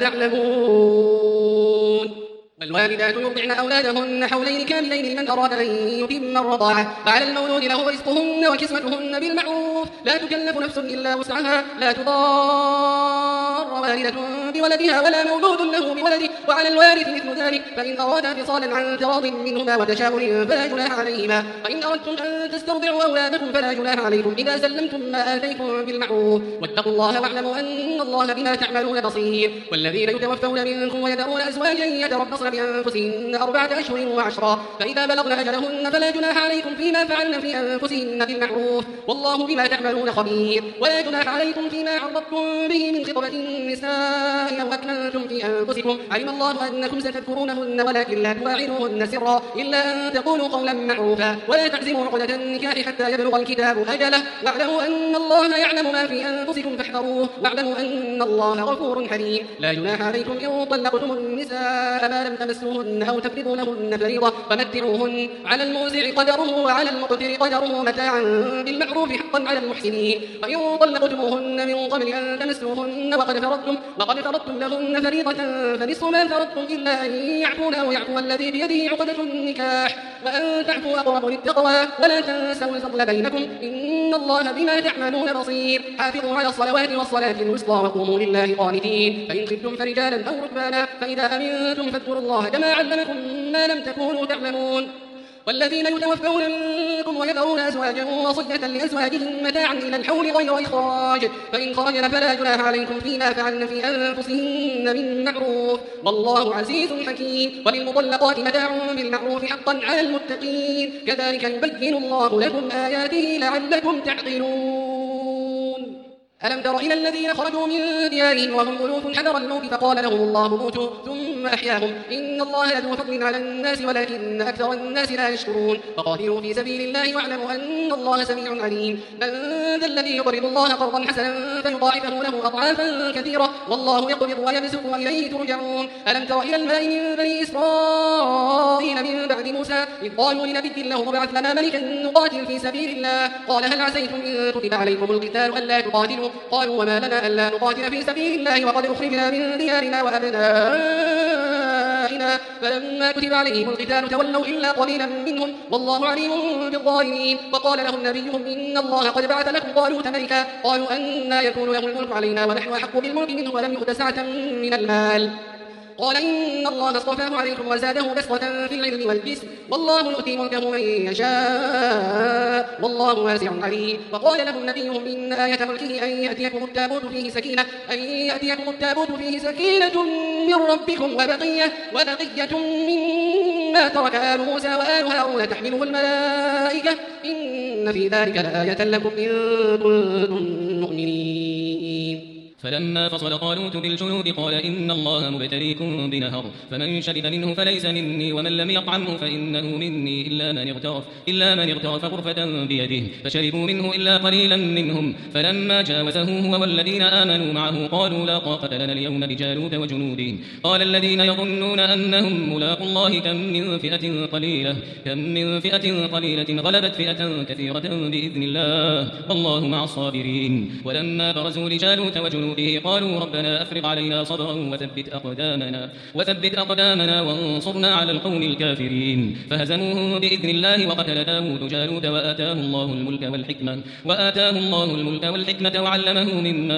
تعلمون. والوالدات يرضعن أولادهن حولين كاملين لمن أراد أن يتم الرضاعة وعلى المولود له رزقهن وكسوتهن بالمعروف لا تكلف نفس إلا وسعها لا تضار والدة بولدها ولا مولود له بولده وعلى الوارث مثل ذلك فإن أرادا فصالا عن تراض منهما وتشاور فلا جناح عليهما. وإن أردتم أن تسترضعوا أولادكم فلا جناح عليكم إذا سلمتم ما آتيتم بالمعروف واتقوا الله واعلموا أن الله بما تعملون بصير. والذين يتوفون منكم ويذرون أزواجا يتربصن بأنفسهن أربعة أشهر وعشرا فإذا بلغن أجلهن فلا جناح عليكم فيما فعلن في أنفسهن بالمعروف والله بما تعملون خبير. ولا جناح عليكم فيما عرضتم به من خطبة النساء النساء أو أكننتم في أنفسكم علم الله أنكم ستذكرونهن ولكن لا تواعدوهن سرا إلا أن تقولوا قولا معروفا ولا تعزموا عقدة النكاح حتى يبلغ الكتاب أجله واعلموا أن الله يعلم ما في أنفسكم فاحذروه واعلموا أن الله غفور حليم. لا جناح عليكم إن طلقتم النساء ما لم تمسوهن أو تفرضوا لهن فريضة فمتعوهن على الموسع قدره وعلى المقتر قدره متاعا بالمعروف حقا على المحسنين. وإن طلقتموهن من قبل أن تمسوهن وقد فرضتم وقد فرضتم لهن فريضة فنصف ما فرضتم إلا أن يعفون أو يعفو الذي بيده عقدة النكاح وأن تعفوا أقرب للتقوى ولا تنسوا الفضل بينكم إن الله بما تعملون بصير. حافظوا على الصلوات والصلاة الوسطى وقوموا لله قانتين. فإن خفتم فرجالا أو ركبانا فإذا أمنتم فاذكروا الله كما علمكم ما لم تكونوا تعلمون. والذين يتوفون منكم ويذرون أزواجا وصية لأزواجهم متاعا إلى الحول غير إخراج فإن خرجن فلا جناح عليكم فيما فعلن في أنفسهن من معروف والله عزيز حكيم. وللمطلقات متاع بالمعروف حقا على المتقين كذلك يبين الله لكم آياته لعلكم تعقلون. ألم تر إلى الذين خرجوا من ديارهم وهم ألوف حذر الموت فقال لهم الله موتوا ثم أحياهم إن الله لذو فضل على الناس ولكن أكثر الناس لا يشكرون. فقاتلوا في سبيل الله واعلموا أن الله سميع عليم. من ذا الذي يقرض الله قرضا حسنا فيضاعفه له أضعافا كثيرة والله يقبض ويبسط وإليه ترجعون. ألم تر إلى الملأ من بني إسرائيل من بعد موسى إذ قالوا لنبي له ابعث لنا ملكا نقاتل في سبيل الله قال هل عسيتم إن كتب عليكم القتال ألا تقاتلوا قالوا وما لنا ألا نقاتل في سبيل الله وقد أخرجنا من ديارنا وأبنائنا فلما كتب عليهم القتال تولوا إلا قليلا منهم والله عليم بالظالمين. وقال لهم نبيهم إن الله قد بعث لكم طالوت ملكا قالوا أنى يكون له الملك علينا ونحن أحق بالملك منه ولم يؤت سعة من المال قال إن الله اصطفاه عليكم وزاده بسطة في العلم والجسم والله يؤتي ملكه من يشاء والله واسع عليم. وقال لهم نبيهم إن آية ملكه أن يأتيكم التابوت فيه سكينة أن يأتيكم التابوت فيه سكينة من ربكم وبقية وبقية مما ترك آل موسى وآل هارون تحمله الملائكة إن في ذلك لآية لكم إن كنتم مؤمنين. فلما فصل طالوت بالجنود قال إن الله مبتليكم بنهر فمن شرب منه فليس مني ومن لم يطعمه فإنه مني إلا من اغترف إلا من اغترف غرفة بيده فشربوا منه إلا قليلا منهم. فلما جاوزه هو والذين آمنوا معه قالوا لا طاقة لنا اليوم بجالوت وجنوده قال الذين يظنون أنهم ملاقوا الله كم من فئة قليلة كم من فئة قليلة غلبت فئة كثيرة بإذن الله والله مع الصابرين. ولما برزوا لجالوت وجنوده قالوا ربنا أفرغ علينا صبرا وثبت أقدامنا وثبت أقدامنا وانصرنا على القوم الكافرين فهزموهم بإذن الله وقتل داود جالوت وآتاه الله الملك والحكمة وآتاه الله الملك والحكمة وعلمه مما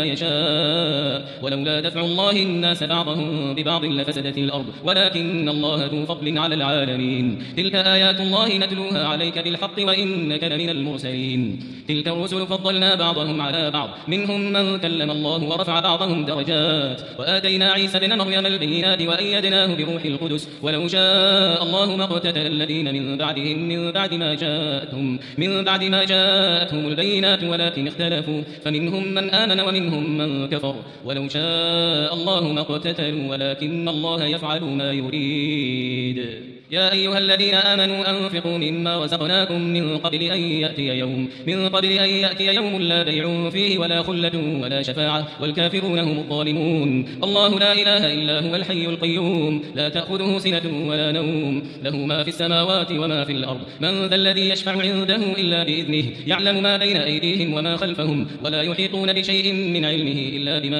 يشاء ولولا دفع الله الناس بعضهم ببعض لفسدت الأرض ولكن الله ذو فضل على العالمين. تلك آيات الله نتلوها عليك بالحق وإنك لمن المرسلين. تلك الرسل فضلنا بعضهم على بعض منهم من كلم الله ورفع بعضهم درجات وآتينا عيسى ابن مريم البينات وأيدناه بروح القدس ولو شاء الله ما اقتتل الذين من بعدهم من بعد ما جاءتهم من بعد ما جاءتهم البينات ولكن اختلفوا فمنهم من آمن ومنهم من كفر ولو شاء الله ما اقتتلوا ولكن الله يفعل ما يريد. يا أيها الذين آمنوا أنفقوا مما رزقناكم من قبل أن يأتي يوم من قبل أن يأتي يوم لا بيع فيه ولا خلة ولا شفاعة والكافرون هم الظالمون. الله لا إله إلا هو الحي القيوم لا تأخذه سنة ولا نوم له ما في السماوات وما في الأرض من ذا الذي يشفع عنده إلا بإذنه يعلم ما بين أيديهم وما خلفهم ولا يحيطون بشيء من علمه إلا بما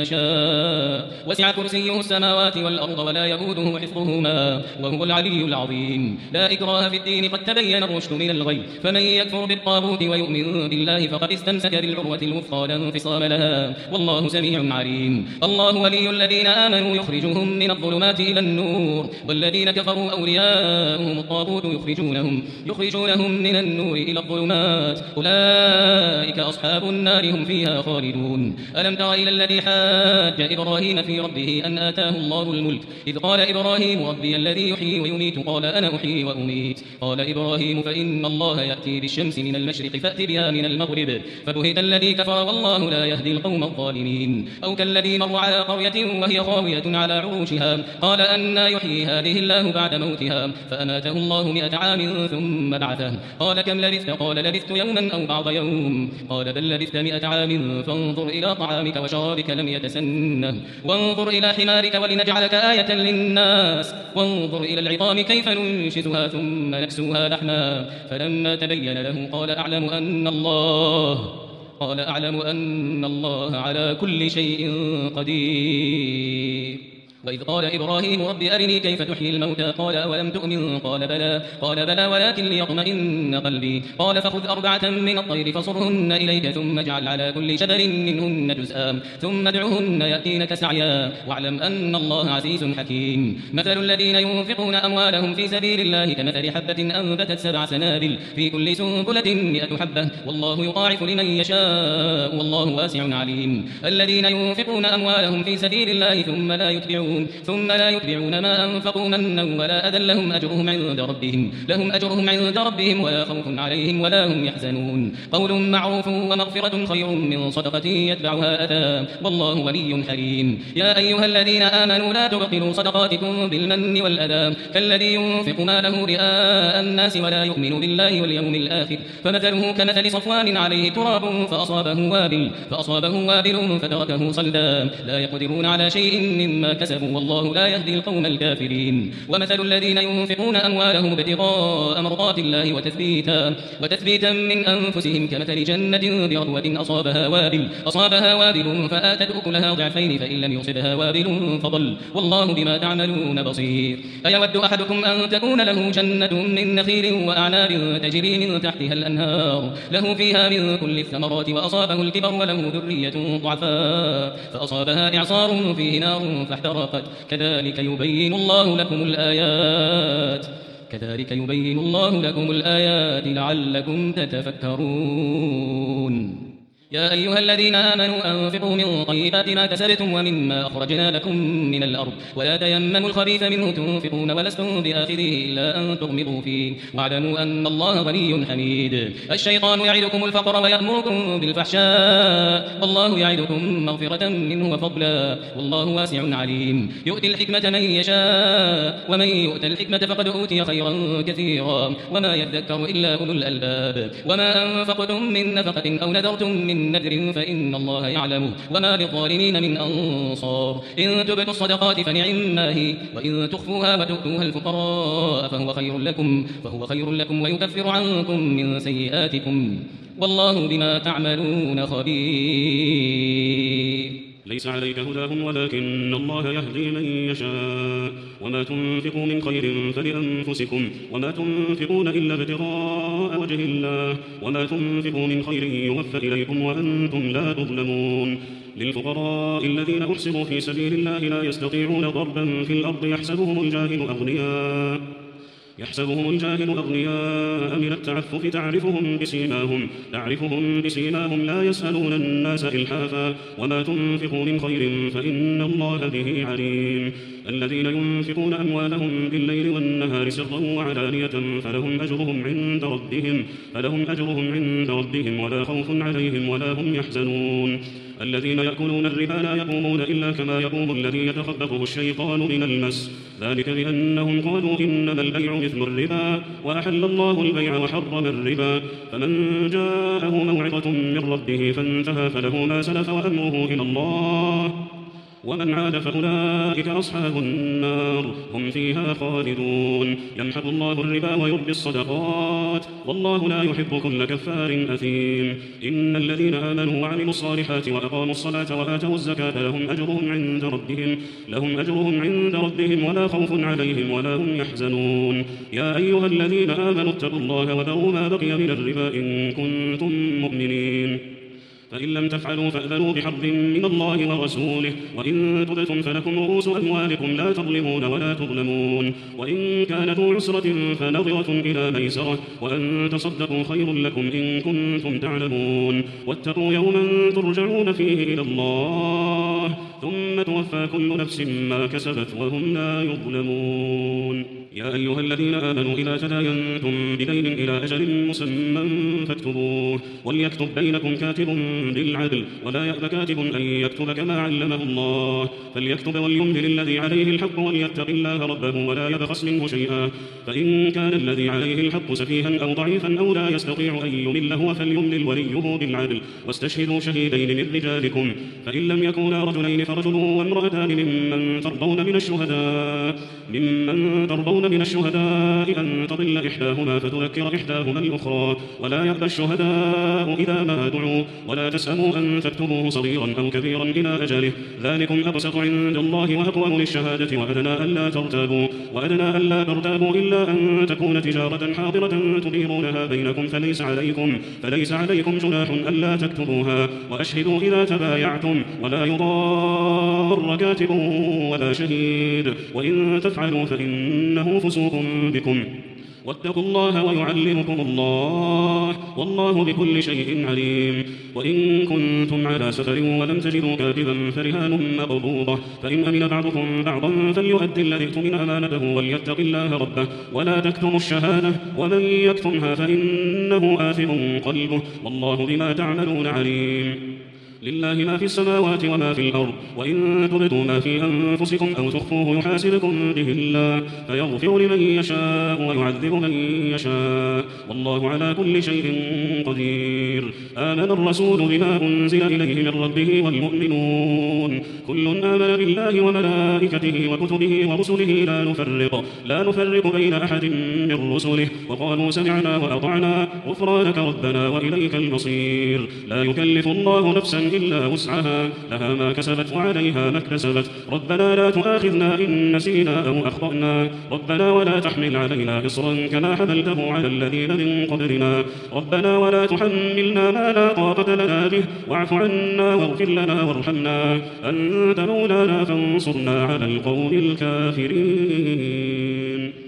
شاء وسع كرسيه السماوات والأرض ولا يؤوده حفظهما وهو العلي العظيم. لا إكراه في الدين قد تبين الرشد من الغي فمن يكفر بالطاغوت ويؤمن بالله فقد استمسك بالعروة الوثقى لا انفصام لها والله سميع عليم. الله ولي الذين آمنوا يخرجهم من الظلمات إلى النور والذين كفروا أولياءهم الطاغوت يخرجونهم يخرجونهم من النور إلى الظلمات أولئك أصحاب النار هم فيها خالدون. ألم تر إلى الذي حاج إبراهيم في ربه أن آتاه الله الملك إذ قال إبراهيم ربي الذي يحيي ويميت قال أنا أحيي وأميت. قال إبراهيم فإن الله يأتي بالشمس من المشرق فأت بها من المغرب فبهت الذي كفر والله لا يهدي القوم الظالمين. أو كالذي مر على قرية وهي خاوية على عروشها قال أنى يحيي هذه الله بعد موتها فأماته الله مئة عام ثم بعثه قال كم لبثت قال لبثت يوما أو بعض يوم قال بل لبثت مئة عام فانظر إلى طعامك وشرابك لم يتسنه وانظر إلى حمارك ولنجعلك آية للناس وانظر إلى العظام كيف ننشزها ثم نكسوها لحما فلما تبين له قال أعلم أن الله قال أعلم أن الله على كل شيء قدير. وإذ قال إبراهيم رب أرني كيف تحيي الموتى قال أولم تؤمن قال بلى قال بلى ولكن ليطمئن قلبي قال فخذ أربعة من الطير فصرهن إليك ثم اجعل على كل جبل منهن جزءا ثم ادعهن يأتينك سعيا واعلم أن الله عزيز حكيم. مثل الذين ينفقون أموالهم في سبيل الله كمثل حبة أنبتت سبع سنابل في كل سنبلة مئة حبة والله يضاعف لمن يشاء والله واسع عليم. الذين ينفقون أموالهم في سبيل الله ثم لا يتبعون ثم لا يتبعون ما أنفقوا منا ولا أذى لهم أجرهم عند ربهم لهم أجرهم عند ربهم ولا خوف عليهم ولا هم يحزنون. قول معروف ومغفرة خير من صدقة يتبعها أذى والله ولي حليم. يا أيها الذين آمنوا لا تبطلوا صدقاتكم بالمن والأذى كالذي ينفق ماله رئاء الناس ولا يؤمن بالله واليوم الآخر فمثله كمثل صفوان عليه تراب فأصابه وابل فأصابه وابل فتركه صلدا لا يقدرون على شيء مما كسبوا والله لا يهدي القوم الكافرين. ومثل الذين ينفقون أموالهم ابتغاء مرضات الله وتثبيتا وتثبيتا من أنفسهم كمثل جنة بربوة أصابها وابل أصابها وابل فآتت أكلها ضعفين فإن لم يصبها وابل فضل والله بما تعملون بصير. أيود أحدكم أن تكون له جنة من نخيل وأعناب تجري من تحتها الأنهار له فيها من كل الثمرات وأصابه الكبر وله ذرية ضعفاء فأصابها إعصار فيه نار فاحترقت كذلك يبين الله لكم الآيات كذلك يبين الله لكم الآيات لعلكم تتفكرون. يا أيها الذين آمنوا أنفقوا من طيبات ما كسبتم ومما أخرجنا لكم من الأرض ولا تيمموا الخبيث منه تنفقون ولستم بآخذه إلا أن تغمضوا فيه واعلموا أن الله غني حميد. الشيطان يعدكم الفقر ويأمركم بالفحشاء والله يعدكم مغفرة منه وفضلا والله واسع عليم. يؤتي الحكمة من يشاء ومن يؤت الحكمة فقد أوتي خيرا كثيرا وما يذكر إلا أولو الألباب. وما أنفقتم من نفقة أو نذرتم من نذر فإن الله يعلمه وما للظالمين من أنصار. إن تبدوا الصدقات فنعما هي وإن تخفوها وتؤتوها الفقراء فهو خير لكم فهو خير لكم ويكفر عنكم من سيئاتكم والله بما تعملون خبير. ليس عليك هداهم ولكن الله يهدي من يشاء وما تنفقوا من خير فلأنفسكم وما تنفقون إلا ابتغاء وجه الله وما تنفقوا من خير يوفى إليكم وأنتم لا تظلمون. للفقراء الذين أحصروا في سبيل الله لا يستطيعون ضربا في الأرض يحسبهم الجاهل أغنياء يحسبهم الجاهل أغنياء من التعفف تعرفهم بسيماهم تعرفهم بسيماهم لا يسألون الناس إلحافا وما تنفقوا من خير فإن الله به عليم. الذين ينفقون أموالهم بالليل والنهار سرا وعلانية فلهم أجرهم عند ربهم فلهم أجرهم عند ربهم ولا خوف عليهم ولا هم يحزنون. الذين يأكلون الربا لا يقومون إلا كما يقوم الذي يتخبطه الشيطان من المس ذلك بأنهم قالوا إنما البيع مثل الربا وأحل الله البيع وحرم الربا فمن جاءه موعظة من ربه فانتهى فله ما سلف وأمره إلى الله ومن عاد فأولئك أصحاب النار هم فيها خالدون. يمحق الله الربا ويربي الصدقات والله لا يحب كل كفار أثيم. إن الذين آمنوا وعملوا الصالحات وأقاموا الصلاة وآتوا الزكاة لهم أجرهم عند ربهم لهم أجرهم عند ربهم ولا خوف عليهم ولا هم يحزنون. يا أيها الذين آمنوا اتقوا الله وذروا ما بقي من الربا إن كنتم مؤمنين فإن لم تفعلوا فأذنوا بحرب من الله ورسوله وإن تبتم فلكم رؤوس أموالكم لا تظلمون ولا تظلمون. وإن كان ذو عسرة فنظرة إلى ميسرة وأن تصدقوا خير لكم إن كنتم تعلمون. واتقوا يوما ترجعون فيه إلى الله ثم توفى كل نفس ما كسبت وهم لا يظلمون. يا أيها الذين آمنوا إذا تداينتم بدين إلى أجل مسمى فاكتبوه وليكتب بينكم كاتب بالعدل ولا يأب كاتب أن يكتب كما علمه الله فليكتب وليملل الذي عليه الحق وليتق الله ربه ولا يبخس منه شيئا فإن كان الذي عليه الحق سفيها أو ضعيفا أو لا يستطيع أن يمل هو فليملل وليه بالعدل واستشهدوا شهيدين من رجالكم فإن لم يكونا رجلين فرجل وامرأتان ممن ترضون من الشهداء ممن ترضون من الشهداء أن تضل إحداهما فتذكر إحداهما الأخرى ولا يأبى الشهداء إذا ما دعوا ولا تسأموا أن تكتبوه صغيرا أو كبيرا إلى أجله ذلكم أبسط عند الله وأقوم للشهادة وأدنى ألا ترتابوا وأدنى ألا ترتابوا إلا أن تكون تجارة حاضرة تديرونها بينكم فليس عليكم فليس عليكم جناح ألا تكتبوها وأشهدوا إذا تبايعتم ولا يضار كاتب ولا شهيد وإن تفعلوا فإنه فسوق بكم واتقوا الله ويعلمكم الله والله بكل شيء عليم وإن كنتم على سفر ولم تجدوا كاتبا فرهان مقبوضة فإن أمن بعضكم بعضا فليؤدي الذي اؤتمن أمانته وليتق الله ربه ولا تكتموا الشهادة ومن يكتمها فإنه آثم قلبه والله بما تعملون عليم لله ما في السماوات وما في الأرض وإن تبدوا ما في أنفسكم أو تخفوه يحاسبكم به الله فيغفر لمن يشاء ويعذب من يشاء والله على كل شيء قدير آمن الرسول بما أنزل إليه من ربه والمؤمنون كل آمن بالله وملائكته وكتبه ورسله لا نفرق لا نفرق بين أحد من رسله وقالوا سمعنا وأطعنا غفرانك ربنا وإليك المصير لا يكلف الله نفسا إلا وسعها لها ما كسبت وعليها ما اكتسبت ربنا لا تؤاخذنا إن نسينا أو أخطأنا ربنا ولا تحمل علينا إصرا كما حملته على الذين من قبلنا ربنا ولا تحملنا ما لا طاقة لنا به واعف عنا واغفر لنا وارحمنا أنت مولانا فانصرنا على القوم الكافرين.